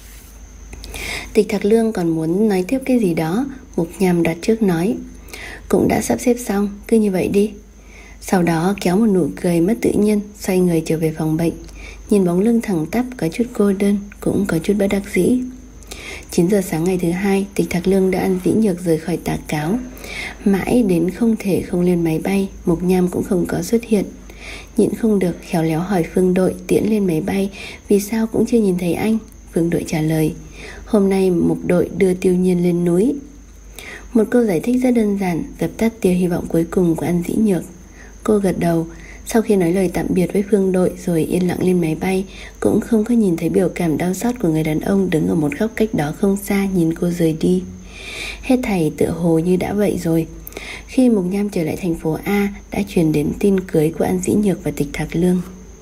Tịch Thạc Lương còn muốn nói tiếp cái gì đó, Mục Nham đặt trước nói, cũng đã sắp xếp xong, cứ như vậy đi. Sau đó kéo một nụ cười mất tự nhiên, xoay người trở về phòng bệnh. Nhìn bóng lưng thẳng tắp có chút cô đơn, cũng có chút bất đắc dĩ. Chín giờ sáng ngày thứ hai, Tịch Thạc Lương đã An Dĩ Nhược rời khỏi tà cáo. Mãi đến không thể không lên máy bay, Mục Nham cũng không có xuất hiện. Nhịn không được khéo léo hỏi Phương Đội tiễn lên máy bay, vì sao cũng chưa nhìn thấy anh. Phương Đội trả lời, hôm nay Mục Đội đưa Tiêu Nhiên lên núi. Một câu giải thích rất đơn giản dập tắt tia hy vọng cuối cùng của An Dĩ Nhược. Cô gật đầu. Sau khi nói lời tạm biệt với Phương Đội rồi yên lặng lên máy bay, cũng không có nhìn thấy biểu cảm đau xót của người đàn ông đứng ở một góc cách đó không xa nhìn cô rời đi. Hết thảy tựa hồ như đã vậy rồi. Khi Mục Nham trở lại thành phố A, đã truyền đến tin cưới của An Dĩ Nhược và Tịch Thạc Lương.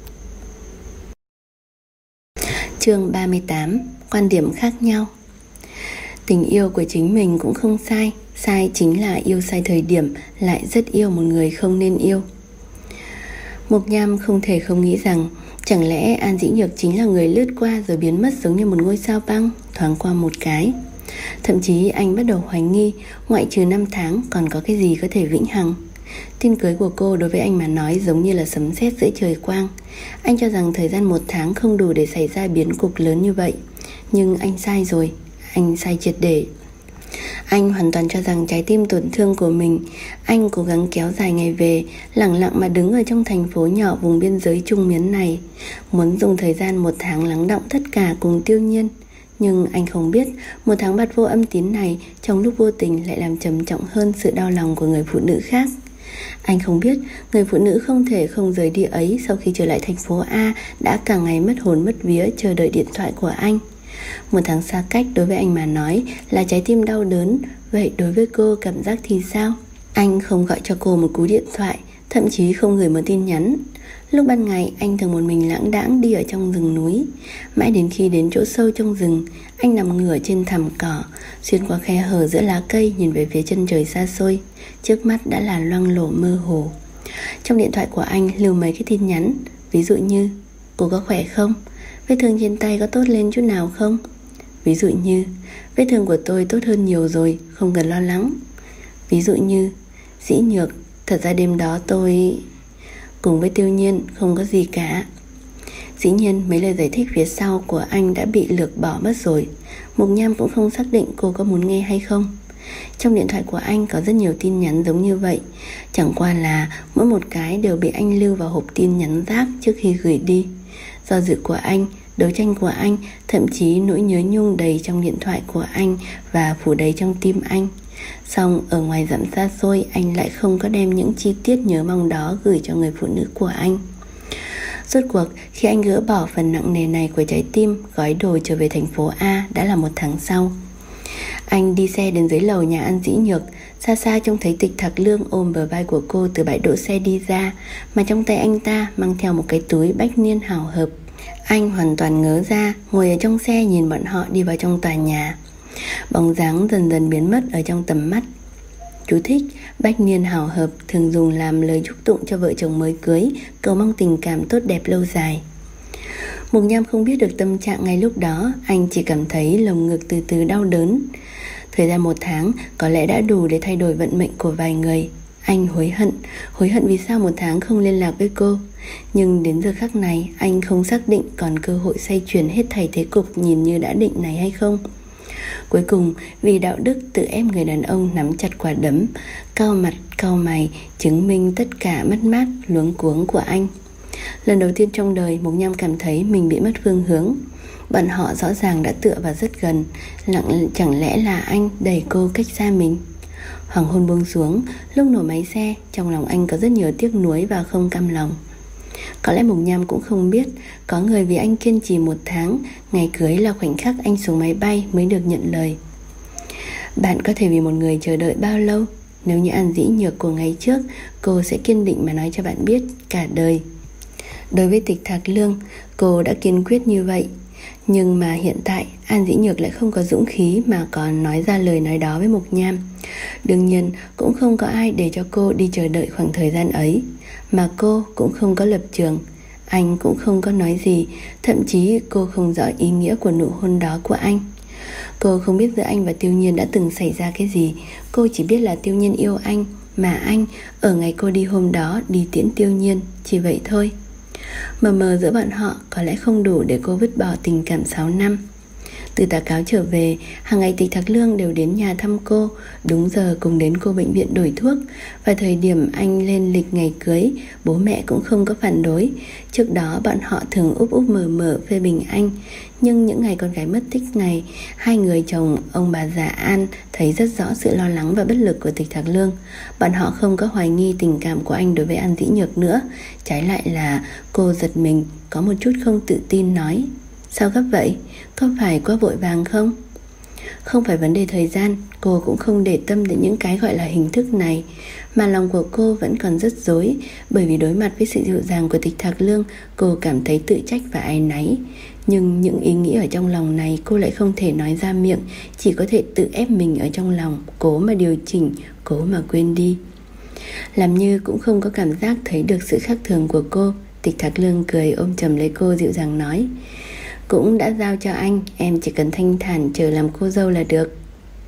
Chương ba mươi tám. Quan điểm khác nhau. Tình yêu của chính mình cũng không sai. Sai chính là yêu sai thời điểm, lại rất yêu một người không nên yêu. Mục Nham không thể không nghĩ rằng chẳng lẽ An Dĩ Nhược chính là người lướt qua rồi biến mất giống như một ngôi sao băng, thoáng qua một cái. Thậm chí anh bắt đầu hoài nghi, ngoại trừ năm tháng còn có cái gì có thể vĩnh hằng. Tin cưới của cô đối với anh mà nói giống như là sấm sét giữa trời quang. Anh cho rằng thời gian một tháng không đủ để xảy ra biến cục lớn như vậy. Nhưng anh sai rồi, anh sai triệt để. Anh hoàn toàn cho rằng trái tim tổn thương của mình. Anh cố gắng kéo dài ngày về, lặng lặng mà đứng ở trong thành phố nhỏ vùng biên giới Trung Miến này, muốn dùng thời gian một tháng lắng đọng tất cả cùng Tiêu Nhiên. Nhưng anh không biết một tháng bạt vô âm tín này trong lúc vô tình lại làm trầm trọng hơn sự đau lòng của người phụ nữ khác. Anh không biết người phụ nữ không thể không rời đi ấy sau khi trở lại thành phố A đã cả ngày mất hồn mất vía chờ đợi điện thoại của anh. Một tháng xa cách đối với anh mà nói là trái tim đau đớn. Vậy đối với cô cảm giác thì sao? Anh không gọi cho cô một cú điện thoại, thậm chí không gửi một tin nhắn. Lúc ban ngày anh thường một mình lãng đãng đi ở trong rừng núi. Mãi đến khi đến chỗ sâu trong rừng, anh nằm ngửa trên thảm cỏ, xuyên qua khe hở giữa lá cây nhìn về phía chân trời xa xôi. Trước mắt đã là loang lổ mơ hồ. Trong điện thoại của anh lưu mấy cái tin nhắn. Ví dụ như: cô có khỏe không? Vết thương trên tay có tốt lên chút nào không? Ví dụ như: vết thương của tôi tốt hơn nhiều rồi, không cần lo lắng. Ví dụ như: Dĩ Nhược, thật ra đêm đó tôi cùng với Tiêu Nhiên không có gì cả. Dĩ nhiên mấy lời giải thích phía sau của anh đã bị lược bỏ mất rồi. Mục Nham cũng không xác định cô có muốn nghe hay không. Trong điện thoại của anh có rất nhiều tin nhắn giống như vậy. Chẳng qua là mỗi một cái đều bị anh lưu vào hộp tin nhắn rác trước khi gửi đi. Do dự của anh, đấu tranh của anh, thậm chí nỗi nhớ nhung đầy trong điện thoại của anh và phủ đầy trong tim anh. Xong ở ngoài dặm xa xôi, anh lại không có đem những chi tiết nhớ mong đó gửi cho người phụ nữ của anh. Rốt cuộc khi anh gỡ bỏ phần nặng nề này của trái tim, gói đồ trở về thành phố A đã là một tháng sau. Anh đi xe đến dưới lầu nhà An Dĩ Nhược. Xa xa trông thấy Tịch Thạc Lương ôm bờ vai của cô từ bãi đỗ xe đi ra, mà trong tay anh ta mang theo một cái túi bách niên hào hợp. Anh hoàn toàn ngớ ra, ngồi ở trong xe nhìn bọn họ đi vào trong tòa nhà. Bóng dáng dần dần biến mất ở trong tầm mắt. Chú thích: bách niên hào hợp thường dùng làm lời chúc tụng cho vợ chồng mới cưới, cầu mong tình cảm tốt đẹp lâu dài. Mục Nham không biết được tâm trạng ngay lúc đó. Anh chỉ cảm thấy lồng ngực từ từ đau đớn. Thời gian một tháng có lẽ đã đủ để thay đổi vận mệnh của vài người. Anh hối hận, hối hận vì sao một tháng không liên lạc với cô. Nhưng đến giờ khắc này anh không xác định còn cơ hội xoay chuyển hết thảy thế cục nhìn như đã định này hay không. Cuối cùng vì đạo đức tự ép người đàn ông nắm chặt quả đấm, cau mặt cau mày, chứng minh tất cả mất mát luống cuống của anh. Lần đầu tiên trong đời Mục Nham cảm thấy mình bị mất phương hướng. Bọn họ rõ ràng đã tựa vào rất gần, lặng chẳng lẽ là anh đẩy cô cách xa mình. Hoàng hôn buông xuống, lúc nổ máy xe, trong lòng anh có rất nhiều tiếc nuối và không cam lòng. Có lẽ Mục Nham cũng không biết, có người vì anh kiên trì một tháng, ngày cưới là khoảnh khắc anh xuống máy bay mới được nhận lời. Bạn có thể vì một người chờ đợi bao lâu? Nếu như An Dĩ Nhược của ngày trước, cô sẽ kiên định mà nói cho bạn biết cả đời. Đối với Tịch Thạc Lương, cô đã kiên quyết như vậy. Nhưng mà hiện tại An Dĩ Nhược lại không có dũng khí mà còn nói ra lời nói đó với Mục Nham. Đương nhiên cũng không có ai để cho cô đi chờ đợi khoảng thời gian ấy. Mà cô cũng không có lập trường. Anh cũng không có nói gì. Thậm chí cô không rõ ý nghĩa của nụ hôn đó của anh. Cô không biết giữa anh và Tiêu Nhiên đã từng xảy ra cái gì. Cô chỉ biết là Tiêu Nhiên yêu anh, mà anh ở ngày cô đi hôm đó đi tiễn Tiêu Nhiên, chỉ vậy thôi. Mờ mờ giữa bọn họ có lẽ không đủ để cô vứt bỏ tình cảm sáu năm. Từ tà cáo trở về, hàng ngày Tịch Thạc Lương đều đến nhà thăm cô, đúng giờ cùng đến cô bệnh viện đổi thuốc. Và thời điểm anh lên lịch ngày cưới, bố mẹ cũng không có phản đối. Trước đó bọn họ thường úp úp mở mở phê bình anh. Nhưng những ngày con gái mất tích này, hai người chồng ông bà già An thấy rất rõ sự lo lắng và bất lực của Tịch Thạc Lương. Bọn họ không có hoài nghi tình cảm của anh đối với An Dĩ Nhược nữa. Trái lại là cô giật mình, có một chút không tự tin nói: sao gấp vậy? Có phải quá vội vàng không? Không phải vấn đề thời gian, cô cũng không để tâm đến những cái gọi là hình thức này. Mà lòng của cô vẫn còn rất rối. Bởi vì đối mặt với sự dịu dàng của Tịch Thạc Lương, cô cảm thấy tự trách và áy náy. Nhưng những ý nghĩ ở trong lòng này cô lại không thể nói ra miệng, chỉ có thể tự ép mình ở trong lòng, cố mà điều chỉnh, cố mà quên đi. Làm như cũng không có cảm giác thấy được sự khác thường của cô. Tịch Thạc Lương cười ôm chầm lấy cô dịu dàng nói: cũng đã giao cho anh, em chỉ cần thanh thản chờ làm cô dâu là được.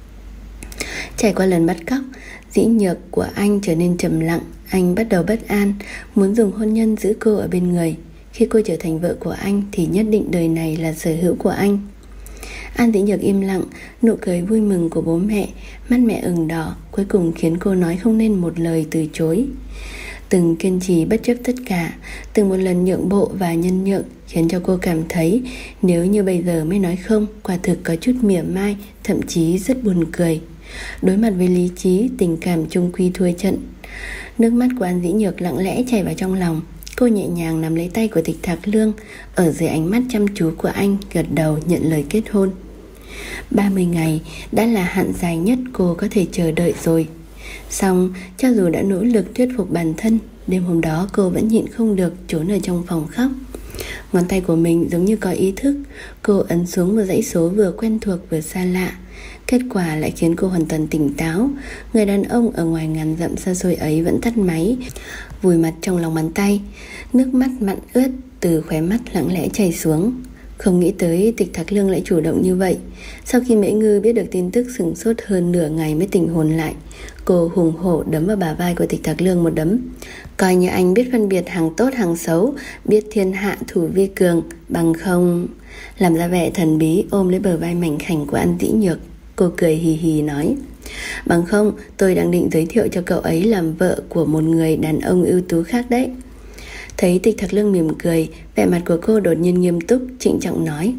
Trải qua lần bắt cóc, Dĩ Nhược của anh trở nên trầm lặng. Anh bắt đầu bất an, muốn dùng hôn nhân giữ cô ở bên người. Khi cô trở thành vợ của anh thì nhất định đời này là sở hữu của anh. An Dĩ Nhược im lặng, nụ cười vui mừng của bố mẹ, mắt mẹ ửng đỏ, cuối cùng khiến cô nói không nên một lời từ chối. Từng kiên trì bất chấp tất cả, từng một lần nhượng bộ và nhân nhượng khiến cho cô cảm thấy nếu như bây giờ mới nói không, quả thực có chút mỉa mai, thậm chí rất buồn cười. Đối mặt với lý trí, tình cảm chung quy thua trận. Nước mắt của An Dĩ Nhược lặng lẽ chảy vào trong lòng. Cô nhẹ nhàng nắm lấy tay của Tịch Thạc Lương, ở dưới ánh mắt chăm chú của anh gật đầu nhận lời kết hôn. ba mươi ngày đã là hạn dài nhất cô có thể chờ đợi rồi. Xong, cho dù đã nỗ lực thuyết phục bản thân, đêm hôm đó cô vẫn nhịn không được trốn ở trong phòng khóc. Ngón tay của mình giống như có ý thức, cô ấn xuống một dãy số vừa quen thuộc vừa xa lạ. Kết quả lại khiến cô hoàn toàn tỉnh táo. Người đàn ông ở ngoài ngàn dặm xa xôi ấy vẫn tắt máy, vùi mặt trong lòng bàn tay. Nước mắt mặn ướt từ khóe mắt lặng lẽ chảy xuống. Không nghĩ tới Tịch Thạc Lương lại chủ động như vậy. Sau khi Mễ Ngư biết được tin tức, sửng sốt hơn nửa ngày mới tỉnh hồn lại. Cô hùng hổ đấm vào bả vai của Tịch Thạc Lương một đấm. Coi như anh biết phân biệt hàng tốt hàng xấu, biết thiên hạ thủ vi cường, bằng không... Làm ra vẻ thần bí ôm lấy bờ vai mảnh khảnh của An Dĩ Nhược. Cô cười hì hì nói: bằng không tôi đang định giới thiệu cho cậu ấy làm vợ của một người đàn ông ưu tú khác đấy. Thấy Tịch Thạc Lương mỉm cười, vẻ mặt của cô đột nhiên nghiêm túc, trịnh trọng nói: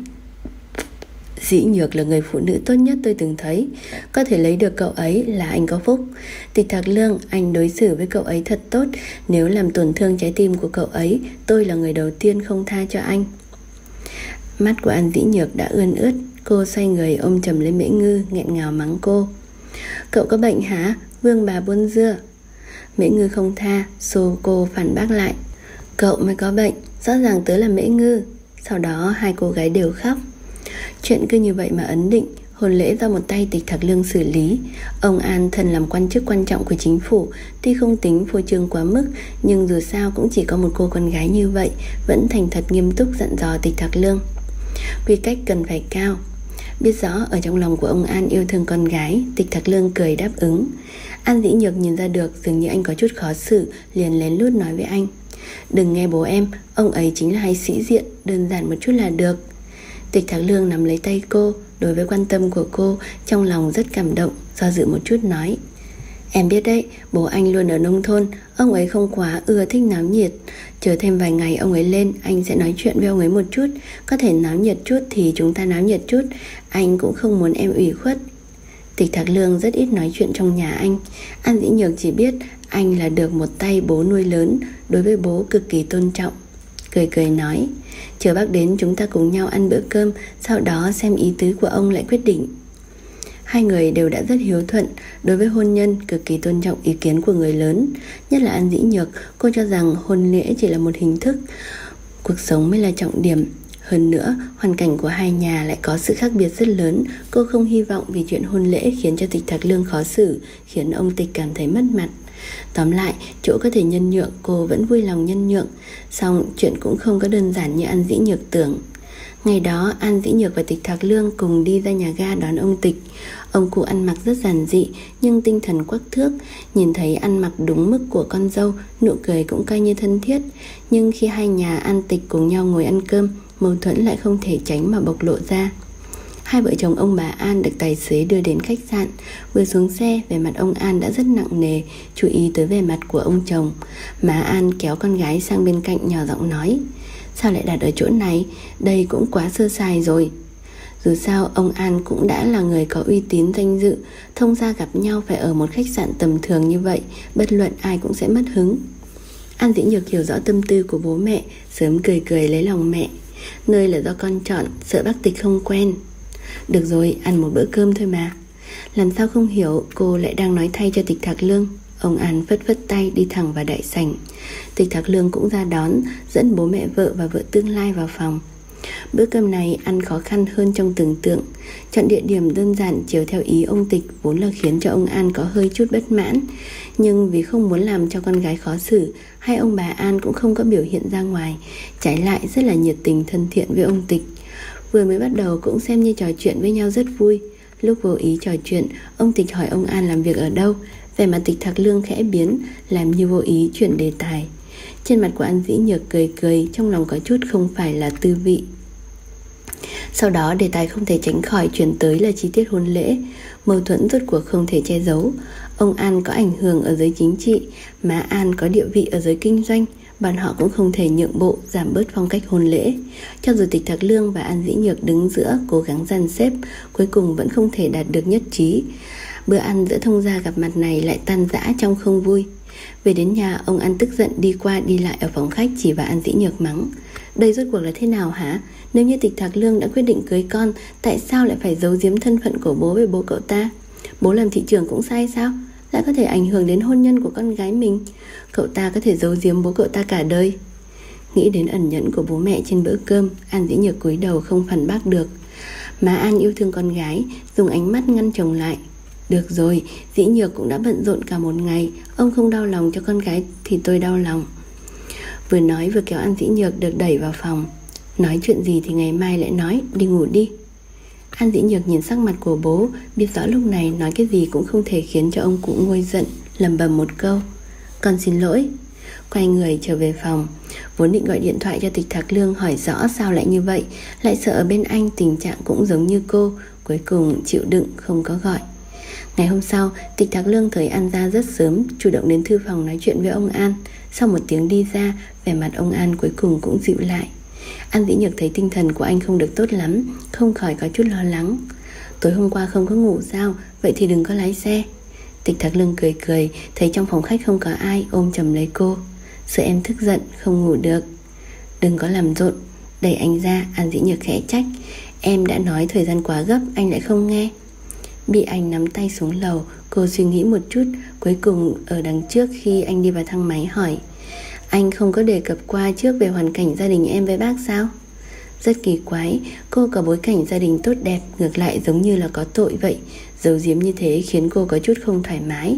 Dĩ Nhược là người phụ nữ tốt nhất tôi từng thấy. Có thể lấy được cậu ấy là anh có phúc. Tịch Thạc Lương, anh đối xử với cậu ấy thật tốt. Nếu làm tổn thương trái tim của cậu ấy, tôi là người đầu tiên không tha cho anh. Mắt của An Dĩ Nhược đã ươn ướt. Cô xoay người ôm chầm lấy Mễ Ngư, nghẹn ngào mắng cô: cậu có bệnh hả? Vương bà buôn dưa. Mễ Ngư không tha, xô cô phản bác lại: cậu mới có bệnh, rõ ràng tớ là Mễ Ngư. Sau đó hai cô gái đều khóc. Chuyện cứ như vậy mà ấn định. Hôn lễ do một tay Tịch Thạc Lương xử lý. Ông An thân làm quan chức quan trọng của chính phủ, tuy không tính phô trương quá mức, nhưng dù sao cũng chỉ có một cô con gái như vậy, vẫn thành thật nghiêm túc dặn dò Tịch Thạc Lương: quy cách cần phải cao. Biết rõ ở trong lòng của ông An yêu thương con gái, Tịch Thạc Lương cười đáp ứng. An Dĩ Nhược nhìn ra được dường như anh có chút khó xử, liền lén lút nói với anh: đừng nghe bố em, ông ấy chính là hay sĩ diện, đơn giản một chút là được. Tịch Thạc Lương nắm lấy tay cô, đối với quan tâm của cô, trong lòng rất cảm động, do dự một chút nói: em biết đấy, bố anh luôn ở nông thôn, ông ấy không quá ưa thích náo nhiệt. Chờ thêm vài ngày ông ấy lên, anh sẽ nói chuyện với ông ấy một chút. Có thể náo nhiệt chút thì chúng ta náo nhiệt chút, anh cũng không muốn em ủy khuất. Tịch Thạc Lương rất ít nói chuyện trong nhà anh. An Dĩ Nhược chỉ biết anh là được một tay bố nuôi lớn, đối với bố cực kỳ tôn trọng. Cười cười nói: chờ bác đến chúng ta cùng nhau ăn bữa cơm, sau đó xem ý tứ của ông lại quyết định. Hai người đều đã rất hiếu thuận, đối với hôn nhân cực kỳ tôn trọng ý kiến của người lớn. Nhất là An Dĩ Nhược, cô cho rằng hôn lễ chỉ là một hình thức, cuộc sống mới là trọng điểm. Hơn nữa, hoàn cảnh của hai nhà lại có sự khác biệt rất lớn. Cô không hy vọng vì chuyện hôn lễ khiến cho Tịch Thạc Lương khó xử, khiến ông Tịch cảm thấy mất mặt. Tóm lại, chỗ có thể nhân nhượng, cô vẫn vui lòng nhân nhượng. Song chuyện cũng không có đơn giản như An Dĩ Nhược tưởng. Ngày đó, An Dĩ Nhược và Tịch Thạc Lương cùng đi ra nhà ga đón ông Tịch. Ông cụ ăn mặc rất giản dị, nhưng tinh thần quắc thước. Nhìn thấy ăn mặc đúng mức của con dâu, nụ cười cũng coi như thân thiết. Nhưng khi hai nhà An Tịch cùng nhau ngồi ăn cơm, mâu thuẫn lại không thể tránh mà bộc lộ ra. Hai vợ chồng ông bà An được tài xế đưa đến khách sạn. Vừa xuống xe, vẻ mặt ông An đã rất nặng nề, chú ý tới vẻ mặt của ông chồng. Má An kéo con gái sang bên cạnh nhỏ giọng nói: sao lại đặt ở chỗ này? Đây cũng quá sơ sài rồi. Dù sao ông An cũng đã là người có uy tín danh dự, thông gia gặp nhau phải ở một khách sạn tầm thường như vậy, bất luận ai cũng sẽ mất hứng. An Dĩ Nhược hiểu rõ tâm tư của bố mẹ, sớm cười cười lấy lòng mẹ. Nơi là do con chọn, sợ bác Tịch không quen. Được rồi, ăn một bữa cơm thôi mà. Làm sao không hiểu cô lại đang nói thay cho Tịch Thạc Lương. Ông An phất phất tay đi thẳng vào đại sảnh. Tịch Thạc Lương cũng ra đón, dẫn bố mẹ vợ và vợ tương lai vào phòng. Bữa cơm này ăn khó khăn hơn trong tưởng tượng. Chọn địa điểm đơn giản chiều theo ý ông Tịch vốn là khiến cho ông An có hơi chút bất mãn. Nhưng vì không muốn làm cho con gái khó xử, hai ông bà An cũng không có biểu hiện ra ngoài, trái lại rất là nhiệt tình thân thiện với ông Tịch. Vừa mới bắt đầu cũng xem như trò chuyện với nhau rất vui. Lúc vô ý trò chuyện, ông Tịch hỏi ông An làm việc ở đâu. Vẻ mặt Tịch Thạc Lương khẽ biến, làm như vô ý chuyển đề tài. Trên mặt của An Dĩ Nhược cười cười, trong lòng có chút không phải là tư vị. Sau đó đề tài không thể tránh khỏi chuyển tới là chi tiết hôn lễ. Mâu thuẫn rốt cuộc không thể che giấu. Ông An có ảnh hưởng ở giới chính trị, má An có địa vị ở giới kinh doanh. Bọn họ cũng không thể nhượng bộ, giảm bớt phong cách hôn lễ. Cho dù Tịch Thạc Lương và An Dĩ Nhược đứng giữa, cố gắng dàn xếp, cuối cùng vẫn không thể đạt được nhất trí. Bữa ăn giữa thông gia gặp mặt này lại tan rã trong không vui. Về đến nhà, ông An tức giận đi qua đi lại ở phòng khách, chỉ vào An Dĩ Nhược mắng: đây rốt cuộc là thế nào hả? Nếu như Tịch Thạc Lương đã quyết định cưới con, tại sao lại phải giấu giếm thân phận của bố với bố cậu ta? Bố làm thị trưởng cũng sai sao? Lại có thể ảnh hưởng đến hôn nhân của con gái mình. Cậu ta có thể giấu giếm bố cậu ta cả đời. Nghĩ đến ẩn nhẫn của bố mẹ trên bữa cơm, An Dĩ Nhược cúi đầu không phản bác được. Má An yêu thương con gái, dùng ánh mắt ngăn chồng lại. Được rồi, Dĩ Nhược cũng đã bận rộn cả một ngày, ông không đau lòng cho con gái thì tôi đau lòng. Vừa nói vừa kéo An Dĩ Nhược được đẩy vào phòng. Nói chuyện gì thì ngày mai lại nói, đi ngủ đi. An Dĩ Nhược nhìn sắc mặt của bố, biết rõ lúc này nói cái gì cũng không thể khiến cho ông cụ nguôi giận, lẩm bẩm một câu: con xin lỗi. Quay người trở về phòng. Vốn định gọi điện thoại cho Tịch Thạc Lương hỏi rõ sao lại như vậy, lại sợ ở bên anh tình trạng cũng giống như cô, cuối cùng chịu đựng không có gọi. Ngày hôm sau, Tịch Thạc Lương thời An ra rất sớm, chủ động đến thư phòng nói chuyện với ông An. Sau một tiếng đi ra, vẻ mặt ông An cuối cùng cũng dịu lại. An Dĩ Nhược thấy tinh thần của anh không được tốt lắm, không khỏi có chút lo lắng. Tối hôm qua không có ngủ sao? Vậy thì đừng có lái xe. Tịch Thạc Lương cười cười, thấy trong phòng khách không có ai, ôm chầm lấy cô. Sợ em tức giận, không ngủ được. Đừng có làm rộn. Đẩy anh ra, An Dĩ Nhược khẽ trách: em đã nói thời gian quá gấp, anh lại không nghe. Bị anh nắm tay xuống lầu, cô suy nghĩ một chút, cuối cùng ở đằng trước khi anh đi vào thang máy hỏi: anh không có đề cập qua trước về hoàn cảnh gia đình em với bác sao? Rất kỳ quái, cô có bối cảnh gia đình tốt đẹp, ngược lại giống như là có tội vậy. Giấu giếm như thế khiến cô có chút không thoải mái.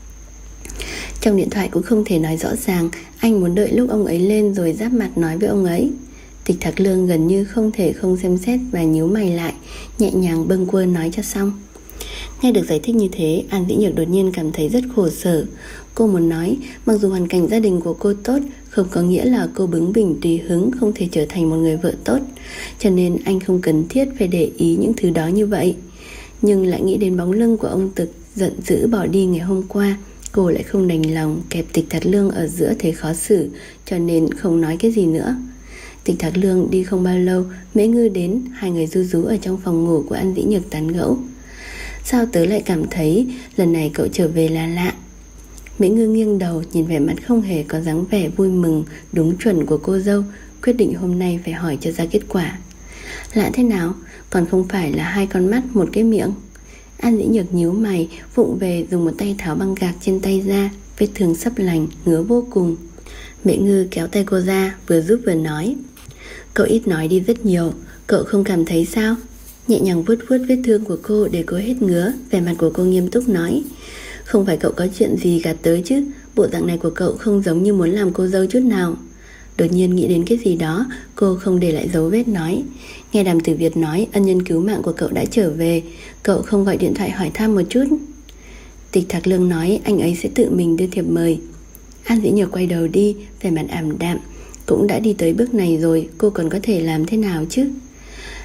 Trong điện thoại cũng không thể nói rõ ràng, anh muốn đợi lúc ông ấy lên rồi giáp mặt nói với ông ấy. Tịch Thạc Lương gần như không thể không xem xét và nhíu mày lại, nhẹ nhàng bâng quơ nói cho xong. Nghe được giải thích như thế, An Dĩ Nhược đột nhiên cảm thấy rất khổ sở. Cô muốn nói, mặc dù hoàn cảnh gia đình của cô tốt, không có nghĩa là cô bướng bỉnh tùy hứng, không thể trở thành một người vợ tốt. Cho nên anh không cần thiết phải để ý những thứ đó như vậy. Nhưng lại nghĩ đến bóng lưng của ông Tực giận dữ bỏ đi ngày hôm qua, cô lại không đành lòng kẹp Tịch Thạc Lương ở giữa thấy khó xử, cho nên không nói cái gì nữa. Tịch Thạc Lương đi không bao lâu, Mễ Ngư đến, hai người ru rú ở trong phòng ngủ của An Dĩ Nhược tán gẫu. Sao tớ lại cảm thấy lần này cậu trở về là lạ? Mễ Ngư nghiêng đầu, nhìn vẻ mặt không hề có dáng vẻ vui mừng đúng chuẩn của cô dâu, quyết định hôm nay phải hỏi cho ra kết quả. Lạ thế nào? Còn không phải là hai con mắt một cái miệng. An Dĩ Nhược nhíu mày, vụng về dùng một tay tháo băng gạc trên tay ra, vết thương sắp lành, ngứa vô cùng. Mễ Ngư kéo tay cô ra, vừa giúp vừa nói: cậu ít nói đi rất nhiều, cậu không cảm thấy sao? Nhẹ nhàng vuốt vuốt vết thương của cô để cô hết ngứa, vẻ mặt của cô nghiêm túc nói: không phải cậu có chuyện gì gạt tới chứ? Bộ dạng này của cậu không giống như muốn làm cô dâu chút nào. Đột nhiên nghĩ đến cái gì đó, cô không để lại dấu vết nói: nghe Đàm Tử Việt nói ân nhân cứu mạng của cậu đã trở về, cậu không gọi điện thoại hỏi thăm một chút? Tịch Thạc Lương nói anh ấy sẽ tự mình đưa thiệp mời. An Dĩ Nhược quay đầu đi, vẻ mặt ảm đạm. Cũng đã đi tới bước này rồi, cô còn có thể làm thế nào chứ?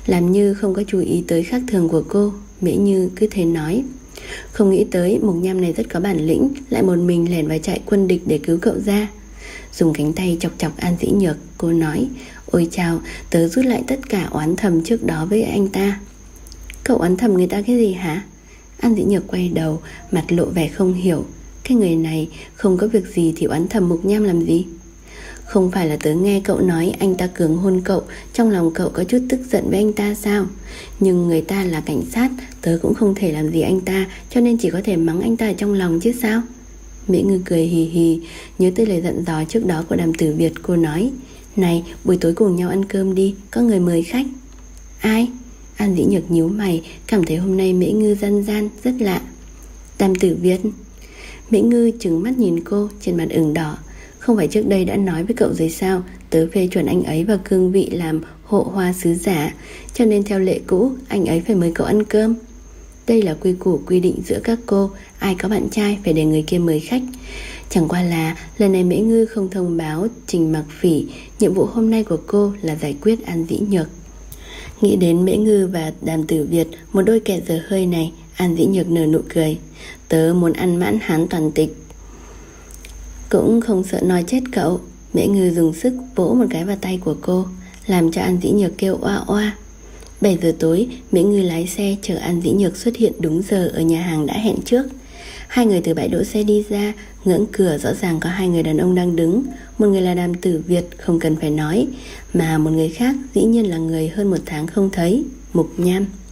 Làm như không có chú ý tới khác thường của cô, Mễ Như cứ thế nói: Không nghĩ tới Mục Nham này rất có bản lĩnh, lại một mình lẻn vào trại quân địch để cứu cậu ra. Dùng cánh tay chọc chọc An Dĩ Nhược, cô nói: Ôi chào, tớ rút lại tất cả oán thầm trước đó với anh ta. Cậu oán thầm người ta cái gì hả? An Dĩ Nhược quay đầu, mặt lộ vẻ không hiểu. Cái người này không có việc gì thì oán thầm Mục Nham làm gì? Không phải là tớ nghe cậu nói anh ta cường hôn cậu, trong lòng cậu có chút tức giận với anh ta sao? Nhưng người ta là cảnh sát, tớ cũng không thể làm gì anh ta, cho nên chỉ có thể mắng anh ta ở trong lòng chứ sao? Mễ Ngư cười hì hì, nhớ tới lời dặn dò trước đó của Đàm Tử Việt. Cô nói: Này, buổi tối cùng nhau ăn cơm đi, có người mời khách. Ai? An Dĩ Nhược nhíu mày, cảm thấy hôm nay Mễ Ngư gian gian, rất lạ. Đàm Tử Việt. Mễ Ngư trừng mắt nhìn cô, trên mặt ửng đỏ. Không phải trước đây đã nói với cậu rồi sao, tớ phê chuẩn anh ấy vào cương vị làm hộ hoa sứ giả, cho nên theo lệ cũ anh ấy phải mời cậu ăn cơm. Đây là quy củ quy định giữa các cô, ai có bạn trai phải để người kia mời khách. Chẳng qua là lần này Mễ Ngư không thông báo Trình Mặc Phỉ, nhiệm vụ hôm nay của cô là giải quyết An Dĩ Nhược. Nghĩ đến Mễ Ngư và Đàm Tử Việt, một đôi kẻ dở hơi này, An Dĩ Nhược nở nụ cười. Tớ muốn ăn mãn hán toàn tịch. Cũng không sợ nói chết cậu. Mễ Ngư dùng sức vỗ một cái vào tay của cô, làm cho An Dĩ Nhược kêu oa oa. Bảy giờ tối, Mễ Ngư lái xe chở An Dĩ Nhược xuất hiện đúng giờ ở nhà hàng đã hẹn trước. Hai người từ bãi đỗ xe đi ra, ngưỡng cửa rõ ràng có hai người đàn ông đang đứng. Một người là Đàm Tử Việt, không cần phải nói, mà một người khác dĩ nhiên là người hơn một tháng không thấy, Mục Nham.